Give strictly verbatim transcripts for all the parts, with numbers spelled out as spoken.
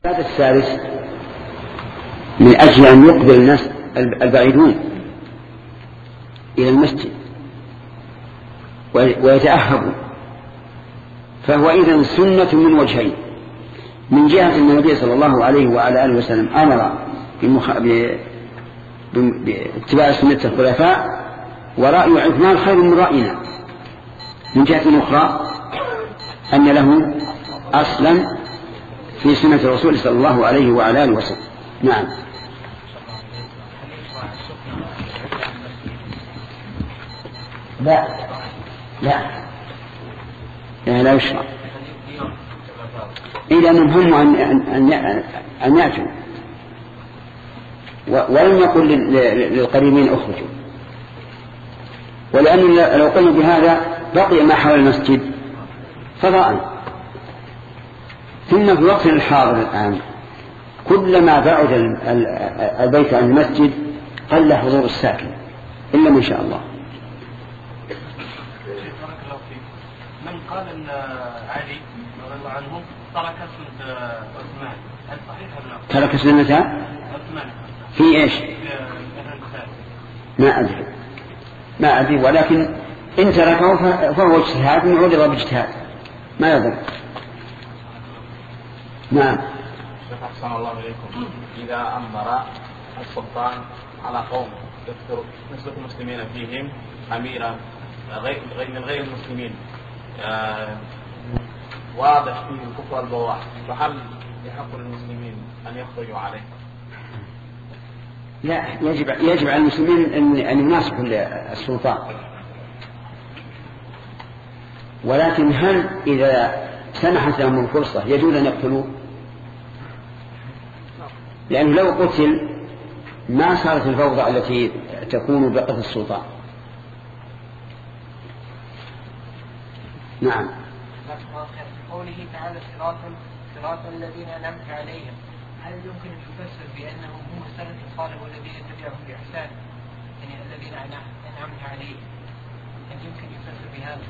هذا الثالث من أجل أن يقبل الناس البعيدون إلى المسجد ويتأهبوا، فهو إذن سنة من وجهين: من جهة أن النبي صلى الله عليه وعلى آله وسلم أمر باتباع سنة الخلفاء، ورأي عثمان خير من رأينا. من جهة أخرى أن له أصلا في سنة الرسول صلى الله عليه وعلى آله وسلم. نعم. لا لا لا, لا يشرع إلا أنهم هم أن أن يأتوا، ولم يقل للقريبين أخرجوا، ولأن لو قلنا بهذا بقي ما حول المسجد فضاء. ثم في وقت الحاضر الآن كلما بعد البيت عن المسجد قل حضور الساكن إلا ما شاء الله. من قال أن علي رضي الله عنه ترك سنة عثمان، هل صحيح أم لا؟ ترك سنة عثمان في إيش؟ ما أدري ما أدري ولكن إن تركه فهو اجتهاد من عرض باجتهاد ما يضر. نعم. أحسن الله إليكم. إذا أمر السلطان على قوم يذكر نسبة المسلمين فيهم أميرا من غير المسلمين آه واضح فيه الكفر البواح، فهل يحق للمسلمين أن يخرجوا عليه؟ لا، يجب يجب على المسلمين أن أن يناصحوا السلطان، ولكن هل إذا سمحت لهم الفرصة يجوز أن يقتلوه؟ لأنه لو قتل ما صارت الفوضى التي تكون بقتل السلطان. نعم. قوله تعالى صراط صراط الذين أنعمت عليهم، هل يمكن أن يفسر بأنهم هم السلف الصالح والذين تبعهم بإحسان، يعني الذين أنعمت عليهم، هل يمكن يفسر بهذا؟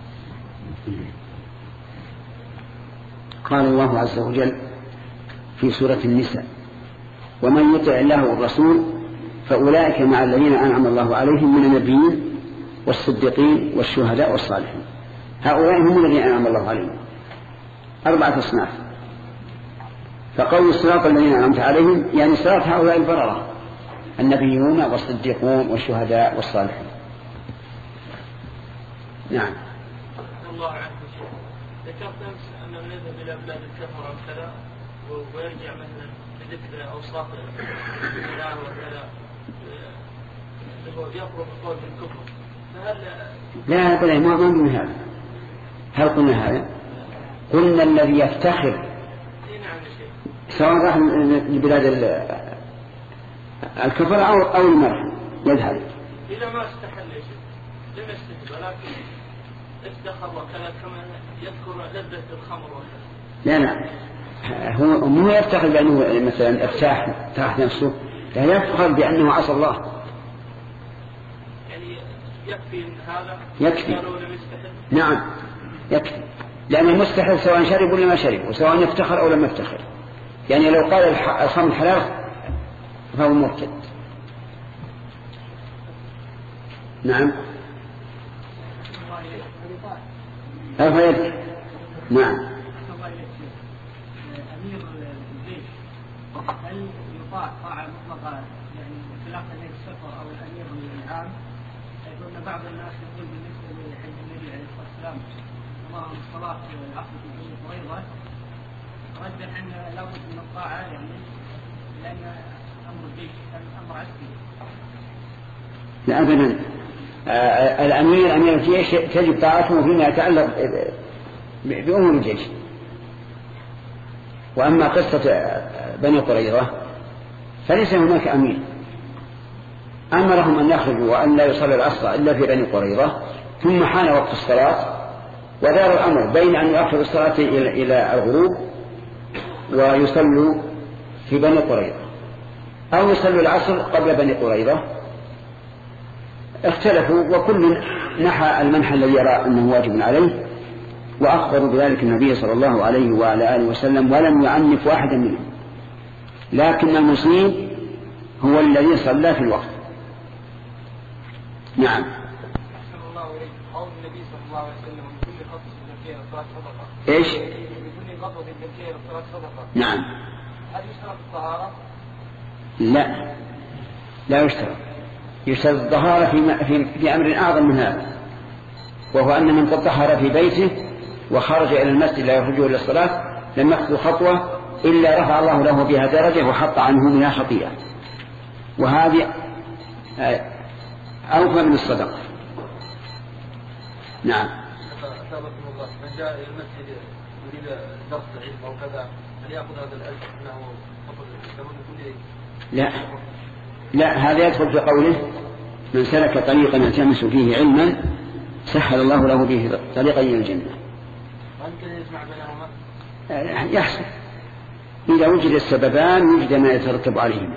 قال الله عز وجل في سورة النساء: ومن يطع الله والرسول فأولئك مع الذين أنعم الله عليهم من النبيين والصديقين والشهداء والصالحين. هؤلاء هم الذين أنعم الله عليهم، أربعة أصناف. فقول الصراط الذين أنعمت عليهم يعني صراط هؤلاء البررة النبيون والصديقون والشهداء والصالحين. نعم. الله عنه ذكرت أمس أن نذهب إلى بلاد الكفر أو كذا ويرجع مثلا بذكر أوصاف الله وكذا يقرب القول بالكفر، فهل لا بل ما ظن هذا؟ هل قلنا هذا؟ قلنا الذي يفتخر سواء راح لبلاد الكفر أو أو المرح يذهب. إذا ما استحل شيء لم يستحل، ولكن افتخر وكذا كما يذكر لذة الخمر وكذا. لا لا هو مو يفتخر بأنه مثلا ارتاح تحت نفسه، لا يفتخر بأنه عصى الله. يعني يكفي هذا؟ يكفي. نعم يكفي، لأن المستحل سواء شرب ولا ما شرب، وسواء يفتخر أو لم يفتخر. يعني لو قال الخمر حلال فهو مرتد. نعم. أفيد. نعم. أمير الجيش هل يطاع طاعة مطلقة يعني خلاف أمير السفر أو الأمير العام؟ يقول بعض الناس يقول بالنسبة لحديث النبي عليه الصلاة والسلام اللهم الصلاة العصر في بني قريظة، رجح أن لابد من الطاعة يعني لأن أمر الجيش أمر عسكري. لا أبدا. آه الأمير أمير الجيش تجب طاعته فيما يتعلق بأمور الجيش. وأما قصة بني قريظة فليس هناك أمير أمرهم أن يخرجوا وأن لا يصلوا العصر إلا في بني قريظة، ثم حان وقت الصلاة ودار الأمر بين أن يؤخر الصلاة إلى الغروب ويصلوا في بني قريظة أو يصلوا العصر قبل بني قريظة. اختلفوا وكل نحى المنحى الذي يرى أنه واجب عليه، وأخبروا بذلك النبي صلى الله عليه وعلى آله وسلم ولم يعنف واحدا منهم. لكن المصيب هو الذي صلى في الوقت. نعم. قول النبي صلى الله عليه وسلم من كل خطوة زكية والصلاة صدقة. ايش؟ من كل خطوة زكية والصلاة صدقة. نعم. هل يشترط الطهارة؟ لا، لا يشترط. يشترط الطهارة في, في, في أمر أعظم من هذا، وهو أن من قد طهر في بيته وخرج إلى المسجد لا يخرجه إلى الصلاة لم يخطو خطوة إلا رفع الله له بها درجة وحط عنه منها خطيئة، وهذه أوفى من الصدقة. نعم. أثابكم الله، من جاء إلى المسجد يريد درس العلم أو كذا هل يأخذ هذا الأجر أنه فقط كما نقول؟ لا لا، هذا يدخل في قوله من سلك طريقا يلتمس فيه علما سهل الله له به طريقا إلى الجنة. ممكن يجمع بينهما؟ يحصل إذا وجد السببان وجد ما يترتب عليهما.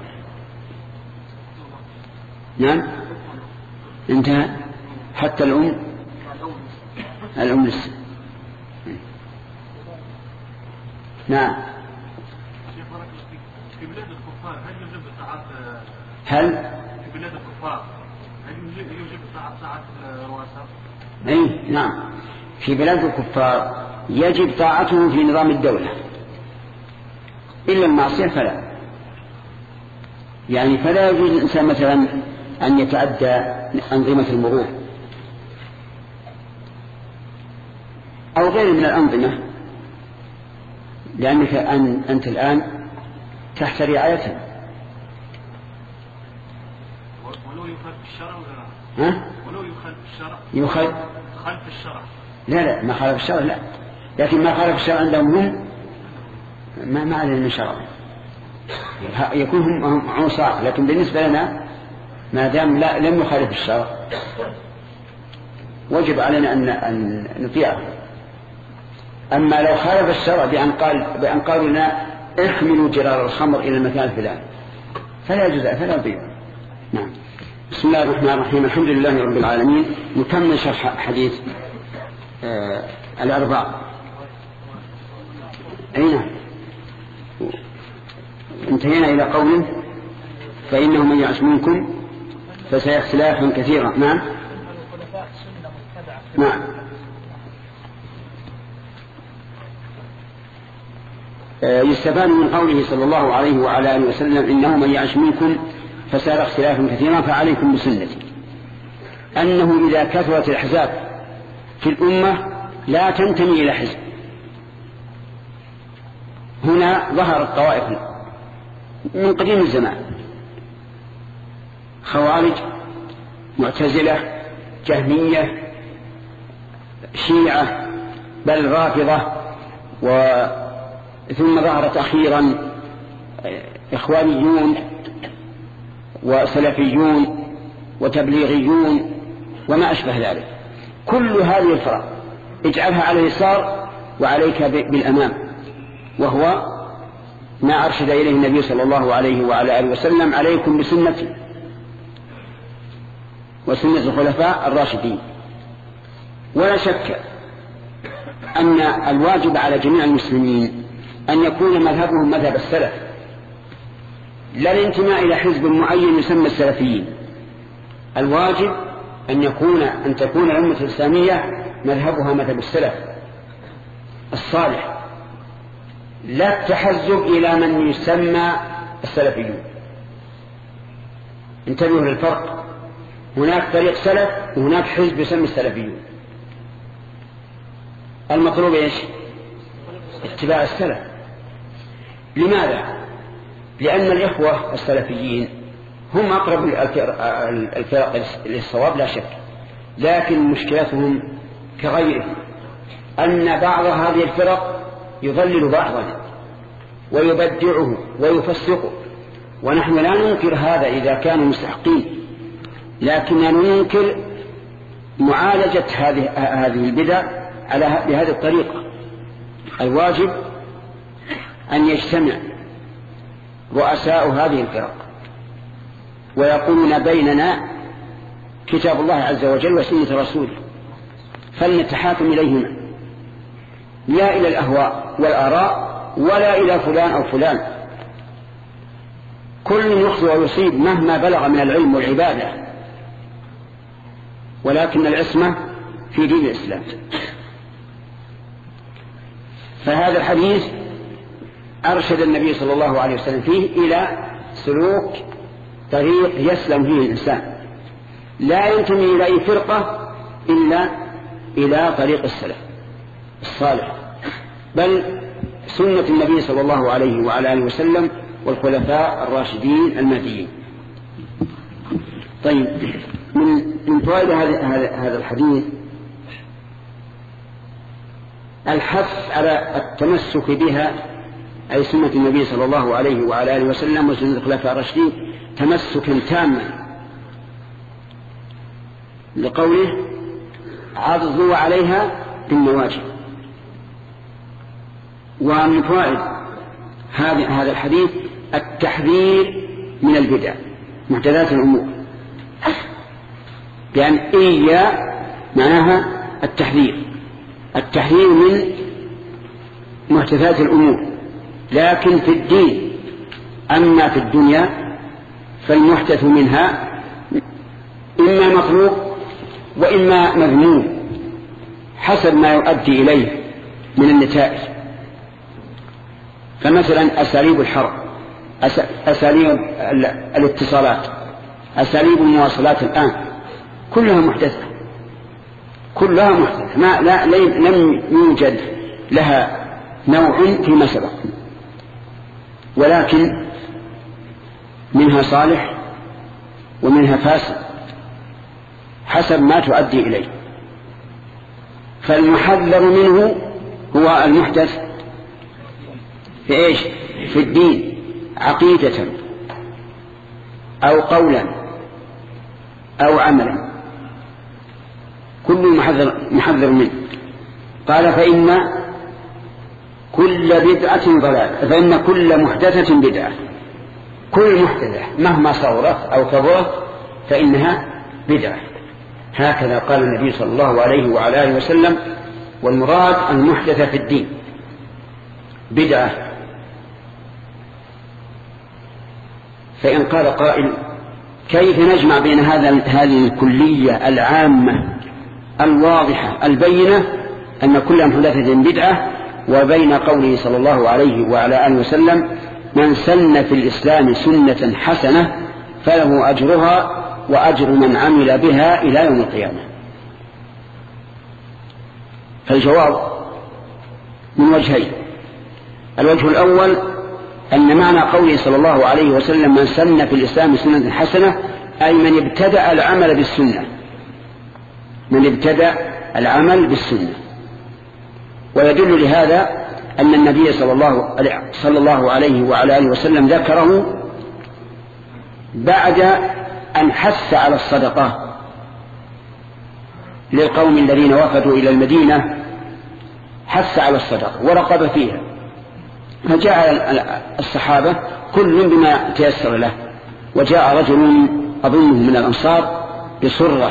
نعم. انتهى. حتى الأم الأم لسه. نعم. في بلاد الكفار هل يوجد ساعات؟ هل في بلاد الكفار هل يوجد ساعات رؤساء؟ اي نعم، في بلاد الكفار يجب طاعته في نظام الدولة، إلا المعصية فلا. يعني فلا يجوز الإنسان مثلا أن يتعدى أنظمة المرور أو غير من الأنظمة، لأنك أن أنت الآن تحت رعايتها. ولو يخالف الشرع ولا ها؟ ولو يخالف الشرع يخالف خالف الشرع. لا لا، ما خالف الشرع لا، لكن ما خالف الشرع عندهم هم ما ما علينا من شرع، يكون هم عصاة، لكن بالنسبة لنا ما دام لا لم يخالف الشرع وجب علينا أن أن نطيعه. أما لو خالف الشرع بأن قال بأن قالوا لنا احملوا جرار الخمر إلى المكان الفلاني فلا يجوز، فلا يضيع. نعم. بسم الله الرحمن الرحيم، الحمد لله رب العالمين. نكمل شرح حديث آه الأربع. أين انتهينا إلى قوله فإنه من يعش منكم فسيرى اختلافا كثيرا. نعم. نعم. يستفاد من قوله صلى الله عليه وعلى آله وسلم إنه من يعش منكم فسيرى اختلافا كثيرا فعليكم بسنتي، أنه إذا كثرت الأحزاب في الأمة لا تنتمي إلى حزب. هنا ظهرت طوائف من قديم الزمان، خوارج، معتزلة، جهمية، شيعة، بل رافضة، ثم ظهرت أخيرا إخوانيون وسلفيون وتبليغيون وما أشبه ذلك. كل هذه الفرق اجعلها على اليسار وعليك بالأمام، وهو ما أرشد إليه النبي صلى الله عليه وعلى آله وسلم: عليكم بسنتي وسنة الخلفاء الراشدين. ولا شك أن الواجب على جميع المسلمين أن يكون مذهبهم مذهب السلف، لا الانتماء إلى حزب معين يسمى السلفيين. الواجب أن يكون أن تكون الأمة الإسلامية مذهبها مذهب السلف الصالح، لا التحزب إلى من يسمى السلفيون. انتبهوا للفرق، هناك طريق سلف وهناك حزب يسمى السلفيون. المطلوب إيش؟ اتباع السلف. لماذا؟ لأن الإخوة السلفيين هم أقرب الفرق للصواب لا شك، لكن مشكلتهم كغيره أن بعض هذه الفرق يضلل بعضا ويبدعه ويفسقه، ونحن لا ننكر هذا إذا كانوا مستحقين، لكننا ننكر معالجة هذه هذه البدع على بهذه الطريقة. الواجب أن يجتمع رؤساء هذه الفرق ويقولون بيننا كتاب الله عز وجل وسنة رسوله، فلنتحاكم إليهما، لا إلى الأهواء والآراء ولا إلى فلان أو فلان. كل يخطئ ويصيب مهما بلغ من العلم والعبادة، ولكن العصمة في دين الإسلام. فهذا الحديث أرشد النبي صلى الله عليه وسلم فيه إلى سلوك طريق يسلم فيه الإنسان، لا ينتمي إلى أي فرقة إلا إلى طريق السلف الصالح، بل سنة النبي صلى الله عليه وعلى آله وسلم والخلفاء الراشدين المهديين. طيب، من من فوائد هذا الحديث الحث على التمسك بها، أي سنة النبي صلى الله عليه وعلى آله وسلم وسنة الخلفاء الراشدين تمسكا تاما، لقوله عضوا عليها بالنواجذ. ومن فوائد هذا الحديث التحذير من البدع محدثات الأمور، لأن إيا معناها التحذير التحذير من محدثات الأمور، لكن في الدين. أما في الدنيا فالمحدث منها إما مطلوب وإما مذموم حسب ما يؤدي إليه من النتائج. فمثلا أساليب الحرب، أساليب الاتصالات، أساليب المواصلات الآن كلها محدثة، كلها محدثة، ما لا لم يوجد لها نوع فيما سبق، ولكن منها صالح ومنها فاسد حسب ما تؤدي إليه. فالمحذر منه هو المحدث في إيش؟ في الدين، عقيدة أو قولا أو عملا، كل محذر, محذر منه. قال فإن كل بدعة ضلال، فإن كل محدثة بدعة، كل محدثة مهما صغرت أو كبرت فإنها بدعة. هكذا قال النبي صلى الله عليه وعلى آله وسلم، والمراد المحدثة في الدين بدعة. فإن قال قائل كيف نجمع بين هذا هذه الكلية العامة الواضحة البينة أن كل محدثة بدعة وبين قوله صلى الله عليه وعلى آله وسلم من سن في الإسلام سنة حسنة فله أجرها وأجر من عمل بها إلى يوم القيامة؟ فالجواب من وجهين. الوجه الأول أن معنى قوله صلى الله عليه وسلم من سن في الإسلام سنة حسنة أي من ابتدأ العمل بالسنة، من ابتدأ العمل بالسنة. ويدل لهذا أن النبي صلى الله, صلى الله عليه وعلى آله وسلم ذكره بعد أن حث على الصدقة للقوم الذين وفدوا إلى المدينة، حث على الصدقة ورقب فيها، فجاء الصحابة كل بما تيسر له، وجاء رجل أظنه من الأنصار بصرة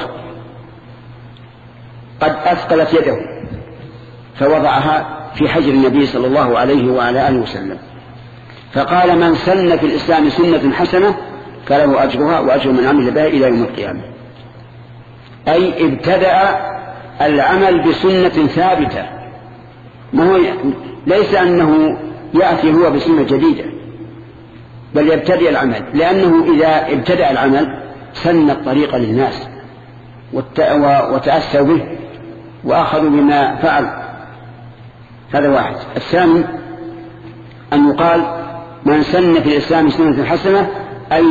قد أثقلت يده فوضعها في حجر النبي صلى الله عليه وعلى آله وسلم، فقال من سن في الإسلام سنة حسنة فله أجرها وأجر من عمل بها إلى يوم القيامة. أي ابتدأ العمل بسنة ثابتة، ما هو ليس أنه يأتي هو بسنة جديدة، بل يبتدئ العمل، لأنه إذا ابتدأ العمل سن الطريق للناس وتأسوا به وأخذوا بما فعل. هذا واحد. الثاني أن يقال من سن في الإسلام سنة حسنة أي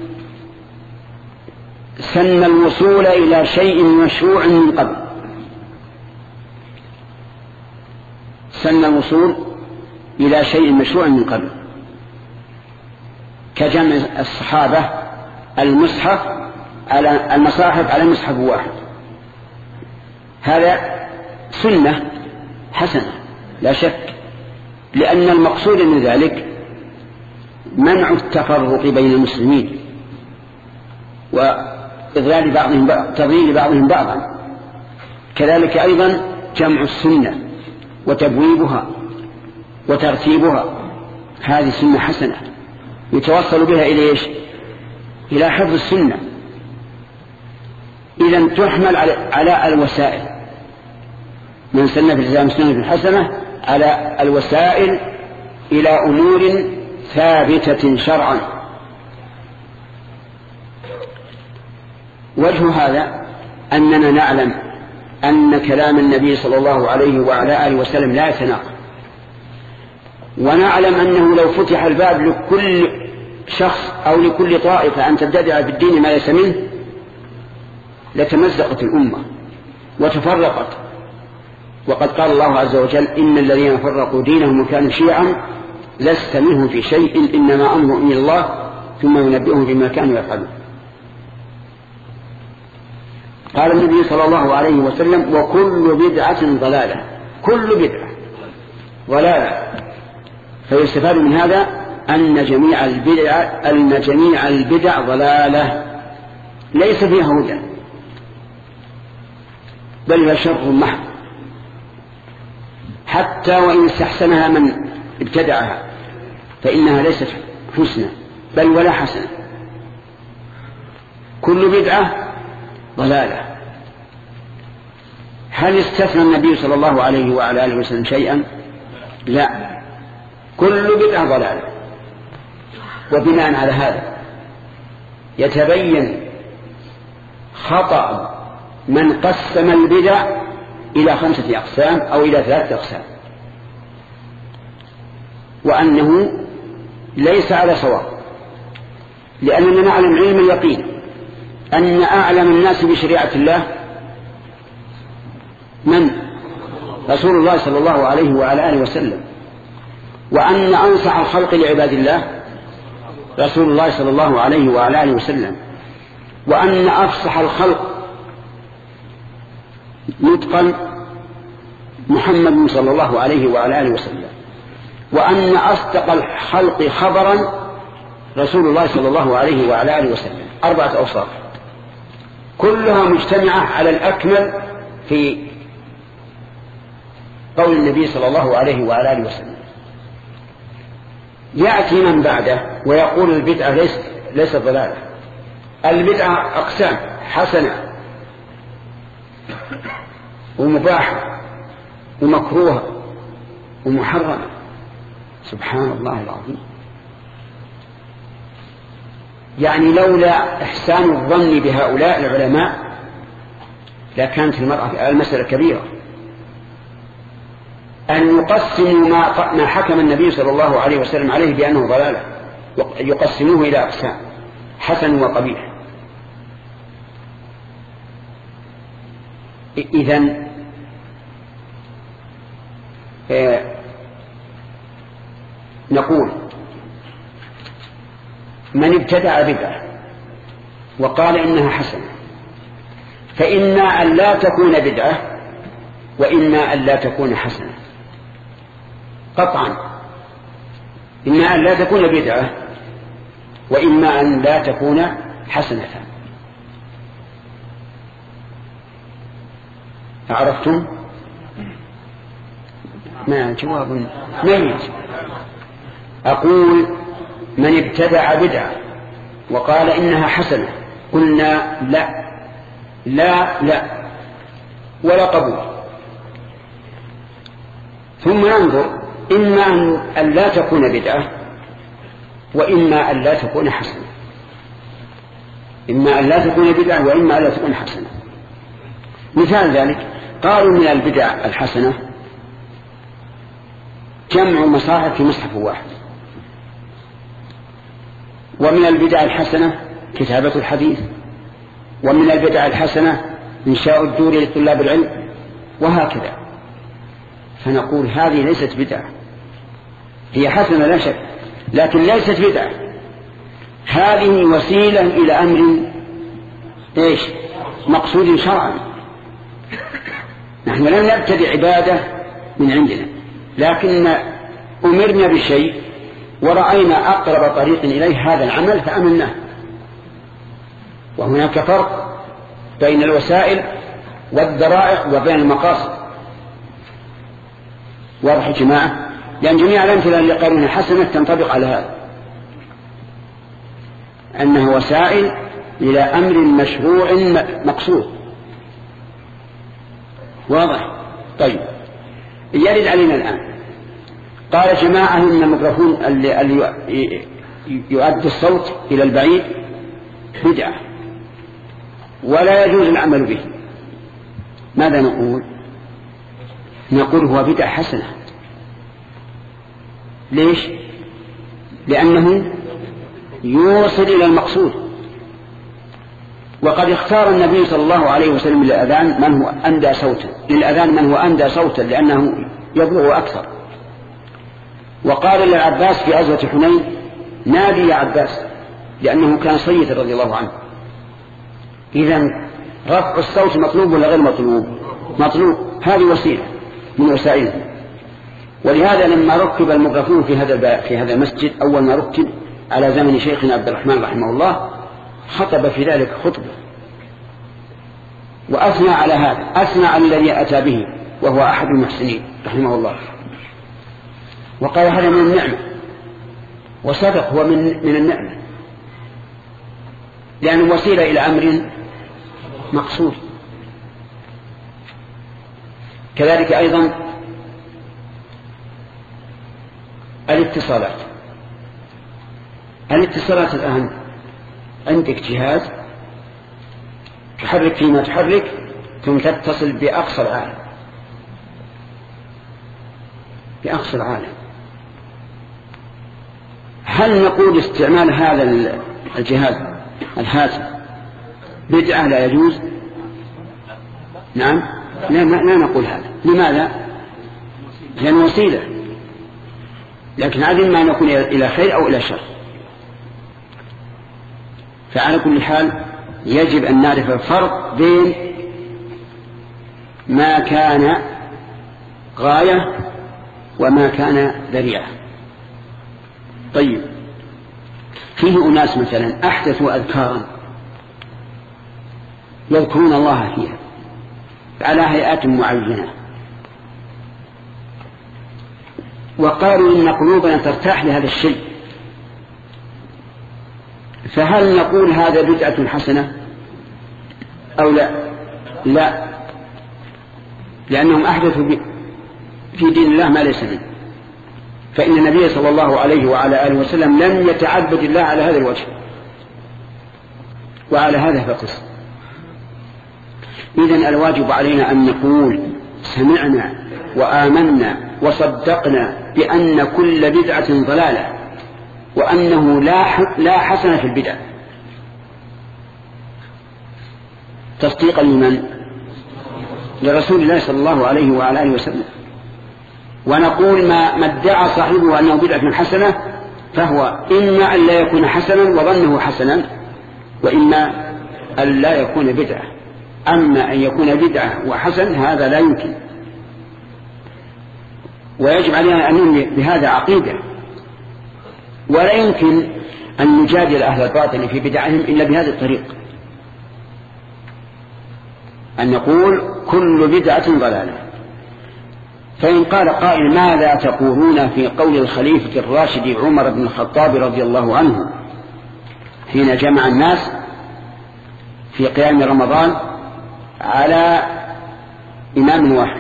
سن الوصول إلى شيء مشروع من قبل، سن الوصول إلى شيء مشروع من قبل، كجمع الصحابة المصحف على المصاحف على مصحف واحد، هذا سنة حسنة لا شك، لأن المقصود من ذلك منع التفرق بين المسلمين وإضلال بعضهم بعض، تضليل بعضهم بعضا. كذلك أيضا جمع السنة وتبويبها وترتيبها، هذه سنة حسنة يتوصل بها إلى إيش؟ إلى حفظ السنة. إذن تحمل على الوسائل، من سن في الإسلام سنة حسنة على الوسائل إلى أمور ثابتة شرعا. وجه هذا أننا نعلم أن كلام النبي صلى الله عليه وعلى آله وسلم لا يتناقض، ونعلم أنه لو فتح الباب لكل شخص أو لكل طائفة أن تبتدع بالدين ما ليس منه لتمزقت الأمة وتفرقت. وقد قال الله عز وجل: إن الذين فرقوا دينهم وكانوا شيعا لست منهم في شيء إنما أمرهم إلى الله ثم ينبئهم بما كانوا يفعلون. قال النبي صلى الله عليه وسلم: وكل بدعة ضلالة. كل بدعة ضلالة. فيستفاد من هذا أن جميع البدع أن جميع البدع ضلالة ليس فيها هدى، بل هي شر محض، حتى وإن استحسنها من ابتدعها فإنها ليست حسنة بل ولا حسنة. كل بدعة ضلالة. هل استثنى النبي صلى الله عليه وعلى آله وسلم شيئا؟ لا، كل بدعة ضلالة. وبناء على هذا يتبين خطأ من قسم البدع إلى خمسة أقسام أو إلى ثلاثة أقسام، وأنه ليس على صواب، لأننا نعلم علم اليقين أن أعلم الناس بشريعة الله من؟ رسول الله صلى الله عليه وعلى آله وسلم، وأن أنصح الخلق لعباد الله رسول الله صلى الله عليه وعلى آله وسلم، وأن أفصح الخلق نطقا محمد صلى الله عليه وعلى آله وسلم، وأن أصدق الخلق خبرا رسول الله صلى الله عليه وعلى آله وسلم. أربعة أوصاف كلها مجتمعة على الأكمل في قول النبي صلى الله عليه وعلى آله وسلم. يأتي من بعده ويقول البدعة ليست ليست ضلالة. البدعة أقسام: حسنة ومباحة ومكروهة ومحرمة. سبحان الله العظيم. يعني لولا إحسان الظن بهؤلاء العلماء لكانت المرأة المسألة كبيرة. أن يقسموا ما ما حكم النبي صلى الله عليه وسلم عليه بأنه ضلالة، يقسموه إلى أقسام: حسن وقبيح. إذن آه نقول من ابتدع بدعة وقال إنها حسنة فإما أن لا تكون بدعة وإما أن لا تكون حسنة قطعا. إما أن لا تكون بدعة وإما أن لا تكون حسنة. عرفتم؟ ما جواب ميت. أقول من ابتدع بدعة وقال إنها حسنة قلنا لا لا لا ولا قبول، ثم ننظر إما أن لا تكون بدعة وإما أن لا تكون حسنة. إما أن لا تكون بدعة وإما أن لا تكون حسنة. مثال ذلك قالوا من البدع الحسنة جمع مصاحف في مصحف واحد، ومن البدع الحسنة كتابة الحديث، ومن البدع الحسنة إنشاء الدور لطلاب العلم، وهكذا. فنقول هذه ليست بدعة، هي حسنة لا شك لكن ليست بدعة. هذه وسيلة إلى أمر إيش؟ مقصود شرعا. نحن لم نبتدع عبادة من عندنا، لكن أمرنا بشيء ورأينا أقرب طريق إليه هذا العمل فأمناه. وهناك فرق بين الوسائل والذرائع وبين المقاصد. واضح يا جماعة؟ لأن جميع الأمثلة اللي قالونها حسنة تنطبق على هذا. أنها وسائل إلى أمر مشروع مقصود. واضح؟ طيب يرد علينا الآن قال جماعة إن الميكروفون اللي يؤدي الصوت إلى البعيد بدعة ولا يجوز العمل به. ماذا نقول؟ نقول هو بدعة حسنة. ليش؟ لأنه يوصل إلى المقصود. وقد اختار النبي صلى الله عليه وسلم للأذان من هو أندى صوتا للأذان من هو أندى صوتا لأنه يبلغ أكثر. وقال للعباس في غزوة حنين نادي يا عباس لأنه كان سيد رضي الله عنه. إذن رفع الصوت مطلوب ولا غير مطلوب؟ مطلوب. هذه وسيلة من وسائله. ولهذا لما ركب الميكروفون في هذا في هذا المسجد أول ما ركب على زمن شيخنا عبد الرحمن رحمه الله خطب في ذلك خطبة وأثنى على هذا، أثنى على الذي أتى به وهو أحد المحسنين رحمه الله، وقال هذا من النعمة. وصدق، هو من من النعمة لأنه وسيلة إلى أمر مقصود. كذلك أيضا الاتصالات. الاتصالات الآن عندك جهاز تحرك فيما تحرك ثم تتصل بأقصى العالم بأقصى العالم. هل نقول استعمال هذا الجهاز الهاتف بدعة لا يجوز؟ نعم، لا, لا نقول هذا. لماذا؟ لأن وسيلة، لكن عدم ما نكون إلى خير أو إلى شر. فعلى كل حال يجب أن نعرف الفرق بين ما كان غاية وما كان ذريعة. طيب فيه أناس مثلا أحدثوا أذكارا يذكرون الله فيها على هيئات معينة وقالوا إن قلوبنا ترتاح لهذا الشيء، فهل نقول هذا بدعة حسنة أو لا؟ لا، لأنهم أحدثوا في دين الله ما ليس منه. فإن النبي صلى الله عليه وعلى آله وسلم لم يتعبد الله على هذا الوجه وعلى هذا فقس. إذن الواجب علينا أن نقول سمعنا وآمنا وصدقنا بأن كل بدعة ضلالة وأنه لا حسن في البدع، تصديقا لمن؟ لرسول الله صلى الله عليه وعلى آله وسلم. ونقول ما ادعى صاحبه أنه بدعة حسنة فهو إما أن لا يكون حسنا وظنه حسنا، وإما أن لا يكون بدعة. أما أن يكون بدعة وحسن هذا لا يمكن. ويجب علينا أن نؤمن بهذا عقيدة، ولا يمكن أن نجادل أهل الباطل في بدعهم إلا بهذه الطريق، أن نقول كل بدعة ضلالة. فإن قال قائل ماذا تقولون في قول الخليفة الراشد عمر بن الخطاب رضي الله عنه حين جمع الناس في قيام رمضان على إمام واحد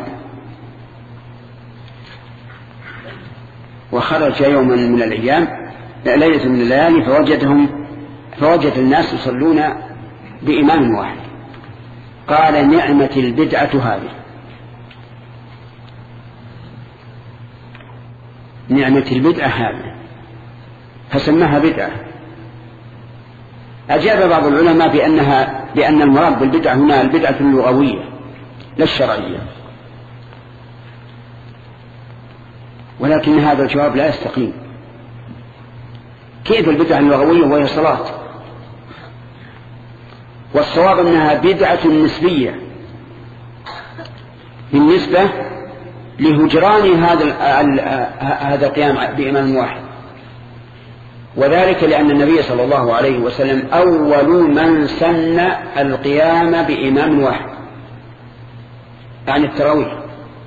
وخرج يوما من الأيام ليلة من الليالي فوجدهم فوجد الناس يصلون بإمام واحد، قال نعمة البدعة هذه، نعمة البدعة هذه، فسماها بدعة. أجاب بعض العلماء بأنها بأن المراد بالبدعة هنا البدعة اللغوية لا الشرعية، ولكن هذا الجواب لا يستقيم. كيف البدعة اللغوية وهي صلاة؟ والصواب أنها بدعة نسبية بالنسبة لهجران هذا هذا القيام بإمام واحد، وذلك لأن النبي صلى الله عليه وسلم أول من سن القيام بإمام واحد عن التراويح،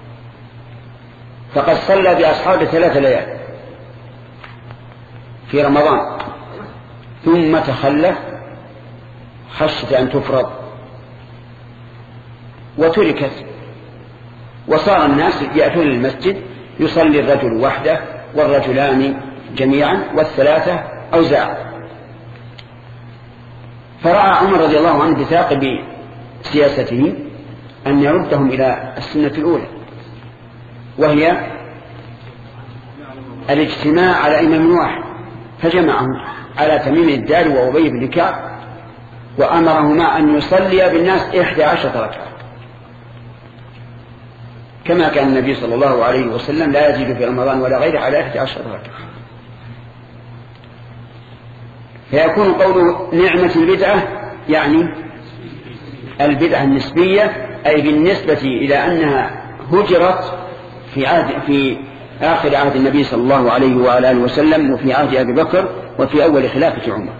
فقد صلى بأصحابه ثلاث ليال في رمضان، ثم تخلف خشية أن تفرض وتركت، وصار الناس يأتون المسجد يصلي الرجل وحده والرجلان جميعا والثلاثة أوزاع. فرأى عمر رضي الله عنه بثاقب سياسته أن يردهم إلى السنة الأولى، وهي الاجتماع على إمام واحد، فجمعهم على تميم الدار وأبي بن كعب وأمرهما أن يصلي بالناس إحدى عشرة ركعة، كما كان النبي صلى الله عليه وسلم لا يزيد في رمضان ولا غيره على إحدى عشرة ركعة. فيكون قوله نعمة البدعة يعني البدعة النسبية، أي بالنسبة إلى أنها هجرت في عهد في آخر عهد النبي صلى الله عليه وآله وسلم، وفي عهد أبي بكر، وفي أول خلافة عمر.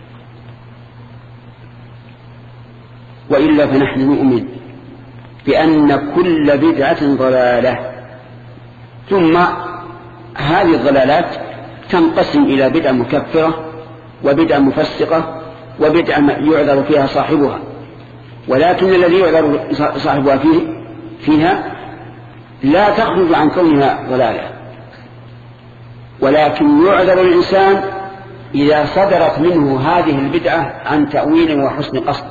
وإلا فنحن نؤمن بأن كل بدعة ضلالة، ثم هذه الضلالات تنقسم إلى بدعة مكفرة وبدعة مفسقة وبدعة يعذر فيها صاحبها، ولكن الذي يعذر صاحبها فيه فيها لا تخرج عن كونها ضلالة، ولكن يعذر الإنسان إذا صدرت منه هذه البدعة عن تأويل وحسن قصد.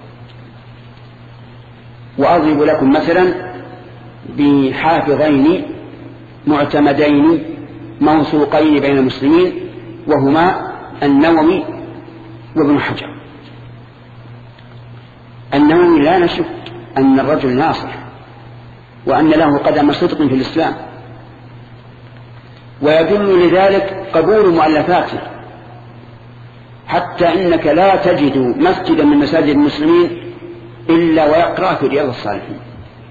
وأضرب لكم مثلا بحافظين معتمدين موثوقين بين المسلمين، وهما النووي وابن حجر. النووي لا نشك أن الرجل ناصح وأن له قدم صدق في الإسلام، ويدل لذلك قبول مؤلفاته، حتى إنك لا تجد مسجدا من مساجد المسلمين إلا ويقرأ في رياض الصالحين،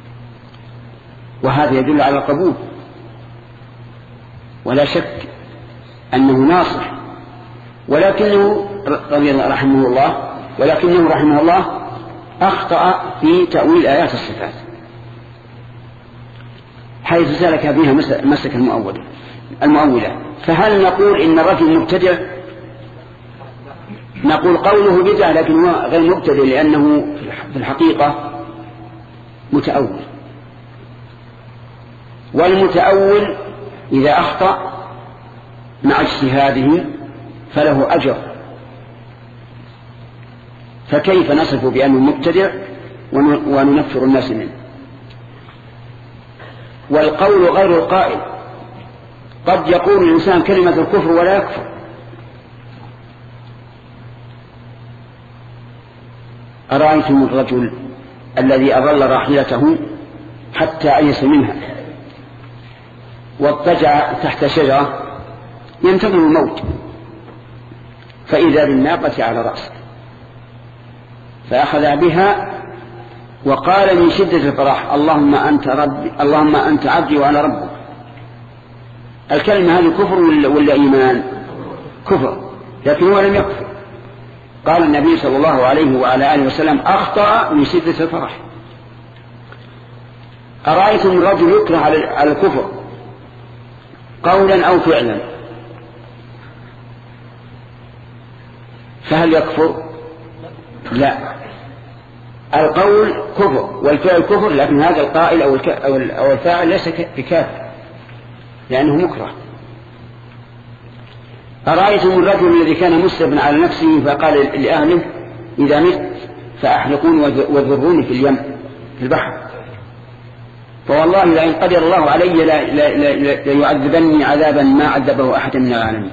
وهذا يدل على القبول. ولا شك أنه ناصح، ولكنه رضي الله رحمه الله ولكنه رحمه الله أخطأ في تأويل آيات الصفات، حيث سلك فيها مسك المؤولة. فهل نقول إن الرجل مبتدع؟ نقول قوله بدعة لكن هو غير مبتدع، لأنه في الحقيقة متأول، والمتأول إذا أخطأ مع اجتهاده فله أجر، فكيف نصف بأنه مبتدع وننفر الناس منه؟ والقول غير القائل، قد يقول الإنسان كلمة الكفر ولا يكفر. أرأيتم الرجل الذي أظل راحلته حتى أيس منها واضطجع تحت شجرة ينتظر الموت، فإذا بالناقة على رأسه، فأخذ بها وقال من شدة الفرح اللهم أنت ربي، اللهم أنت عبدي وأنا ربك. الكلمة هذه كفر ولا إيمان؟ كفر، لكن هو لم يكفر. قال النبي صلى الله عليه وعلى آله وسلم أخطأ من شدة الفرح. أرأيتم الرجل يكره على الكفر قولا أو فعلا، فهل يكفر؟ لا، القول كفر والفعل كفر، لكن هذا القائل أو الفاعل ليس بكافر لأنه مكره. أرأيتم الرجل الذي كان مسرفا على نفسه فقال لأهله إذا مت فأحرقوني وذروني في اليم في البحر، فوالله لئن قدر الله علي ليعذبني عذابا ما عذبه أحد من العالمين.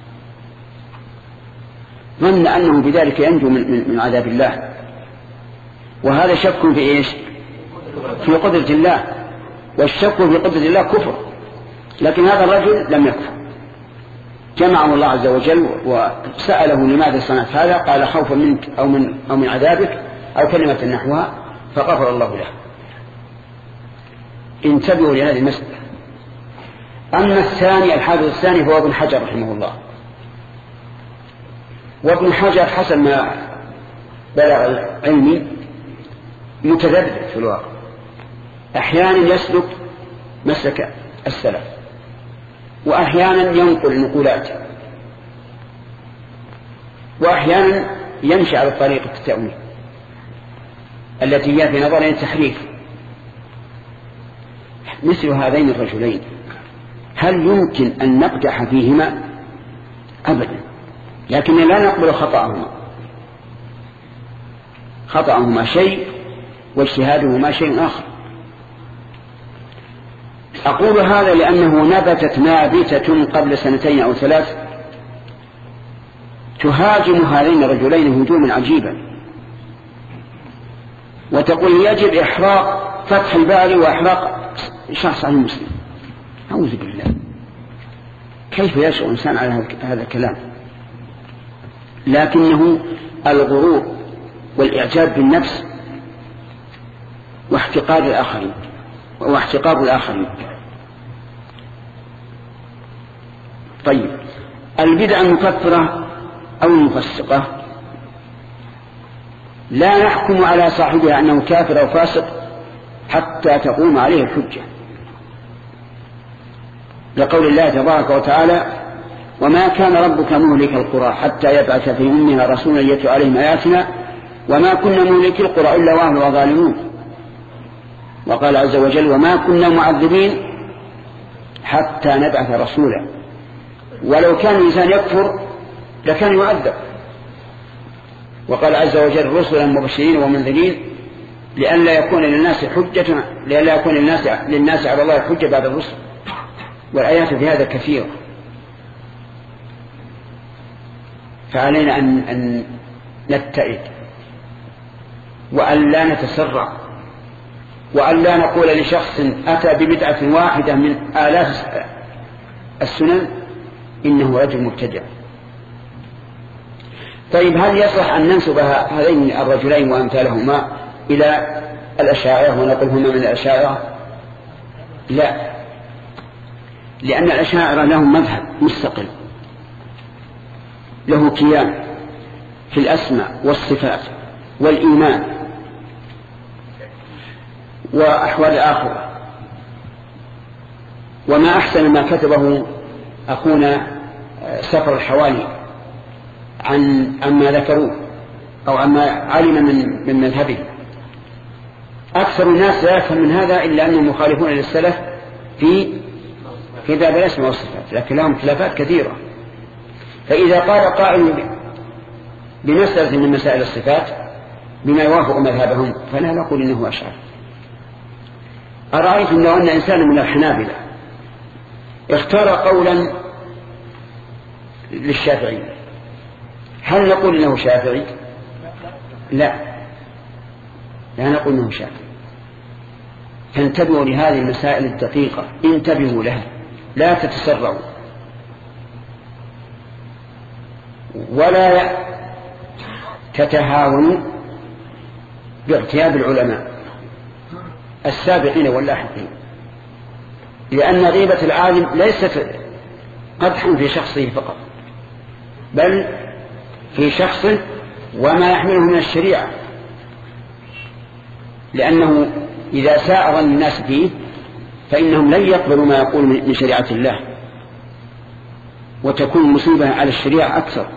ظن أنه بذلك ينجو من, من عذاب الله، وهذا شك في إيش؟ في قدرة الله، والشك في قدرة الله كفر. لكن هذا الرجل لم يكفر، جمعه الله عز وجل وسأله لماذا صنعت هذا؟ قال خوفا منك أو من, أو من عذابك أو كلمة نحوها، فغفر الله له. انتبهوا لهذه المسألة. أما الثاني الحافظ الثاني هو ابن حجر رحمه الله. وابن حجر حسب ما بلغ علمي متذبذب في الواقع، أحيانا يسلك مسلك السلف وأحيانا ينقل نقولات. وأحيانا يمشي على طريقة التأويل التي هي في نظرنا تحريف. مثل هذين الرجلين هل يمكن أن نقدح فيهما؟ أبدا، لكن لا نقبل خطأهما. خطأهما شيء واجتهادهما شيء آخر. أقول هذا لأنه نبتت نابتة قبل سنتين أو ثلاث تهاجم هذين الرجلين هجوما عجيبا، وتقول يجب إحراق فتح الباري وإحراق شخص عن المسلم. أعوذ بالله، كيف يشعر إنسان على هذا الكلام؟ لكنه الغرور والإعجاب بالنفس واحتقار الآخرين واحتقار الآخرين. طيب، البدعة المكفرة أو المفسقة لا نحكم على صاحبها أنه كافر أو فاسق حتى تقوم عليه الحجة، لقول الله تبارك وتعالى: وما كان ربك مهلك القرى حتى يبعث في أمها رسولا يتلو عليهم آياتنا وما كنا مهلك القرى إلا وأهلها ظالمون. وقال عز وجل: وما كنا معذبين حتى نبعث رسولا. ولو كان الإنسان يكفر لكان يعذب. وقال عز وجل: رسلا مبشرين ومنذرين لئلا يكون للناس حجة لئلا يكون للناس للناس على الله حجة بعد الرسل. والآيات في هذا كثيرة. فعلينا أن, أن نتعد وأن لا نتسرع وأن لا نقول لشخص أتى ببدعة واحدة من آلاف السنن إنه رجل مبتدع. طيب، هل يصح أن ننسب هذين الرجلين وأمثالهما إلى الأشاعرة ونقول هما من الأشاعرة؟ لا، لأن الأشاعرة لهم مذهب مستقل له كيان في الأسماء والصفات والإيمان وأحوال الآخرة. وما أحسن ما كتبه أخونا سفر الحوالي عن عما ذكروه أو عما علم من من مذهبه. أكثر الناس لا يفهم من هذا إلا أنهم مخالفون للسلف في في باب الأسماء والصفات، لكن لهم خلافات كثيرة. فإذا قال قائل بمسألة من مسائل الصفات بما يوافق مذهبهم فلا نقول إنه أشعر. أرأيتم لو أن إنسان من الحنابلة اختار قولا للشافعي، هل نقول إنه شافعي؟ لا، لا نقول إنه شافعي. فانتبهوا لهذه المسائل الدقيقة، انتبهوا لها، لا تتسرعوا ولا تتهاونوا باغتياب العلماء السابقين واللاحقين، لأن غيبة العالم ليست قدحا في شخصه فقط بل في شخصه وما يحمله من الشريعة، لأنه إذا ساء ظن الناس فيه فإنهم لن يقبلوا ما يقول من شريعة الله وتكون مصيبة على الشريعة أكثر.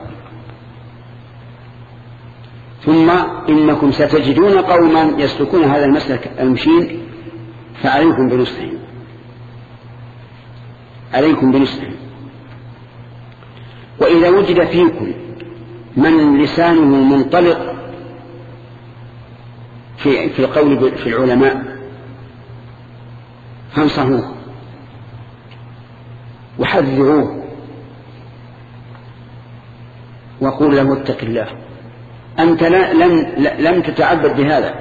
ثم إنكم ستجدون قوما يسلكون هذا المسلك المشين فعليكم بنصحهم عليكم بنصحهم. وإذا وجد فيكم من لسانه منطلق في في القول في العلماء فانصحوه وحذروه وقول له اتق الله، أنت لم لم تتعبد بهذا،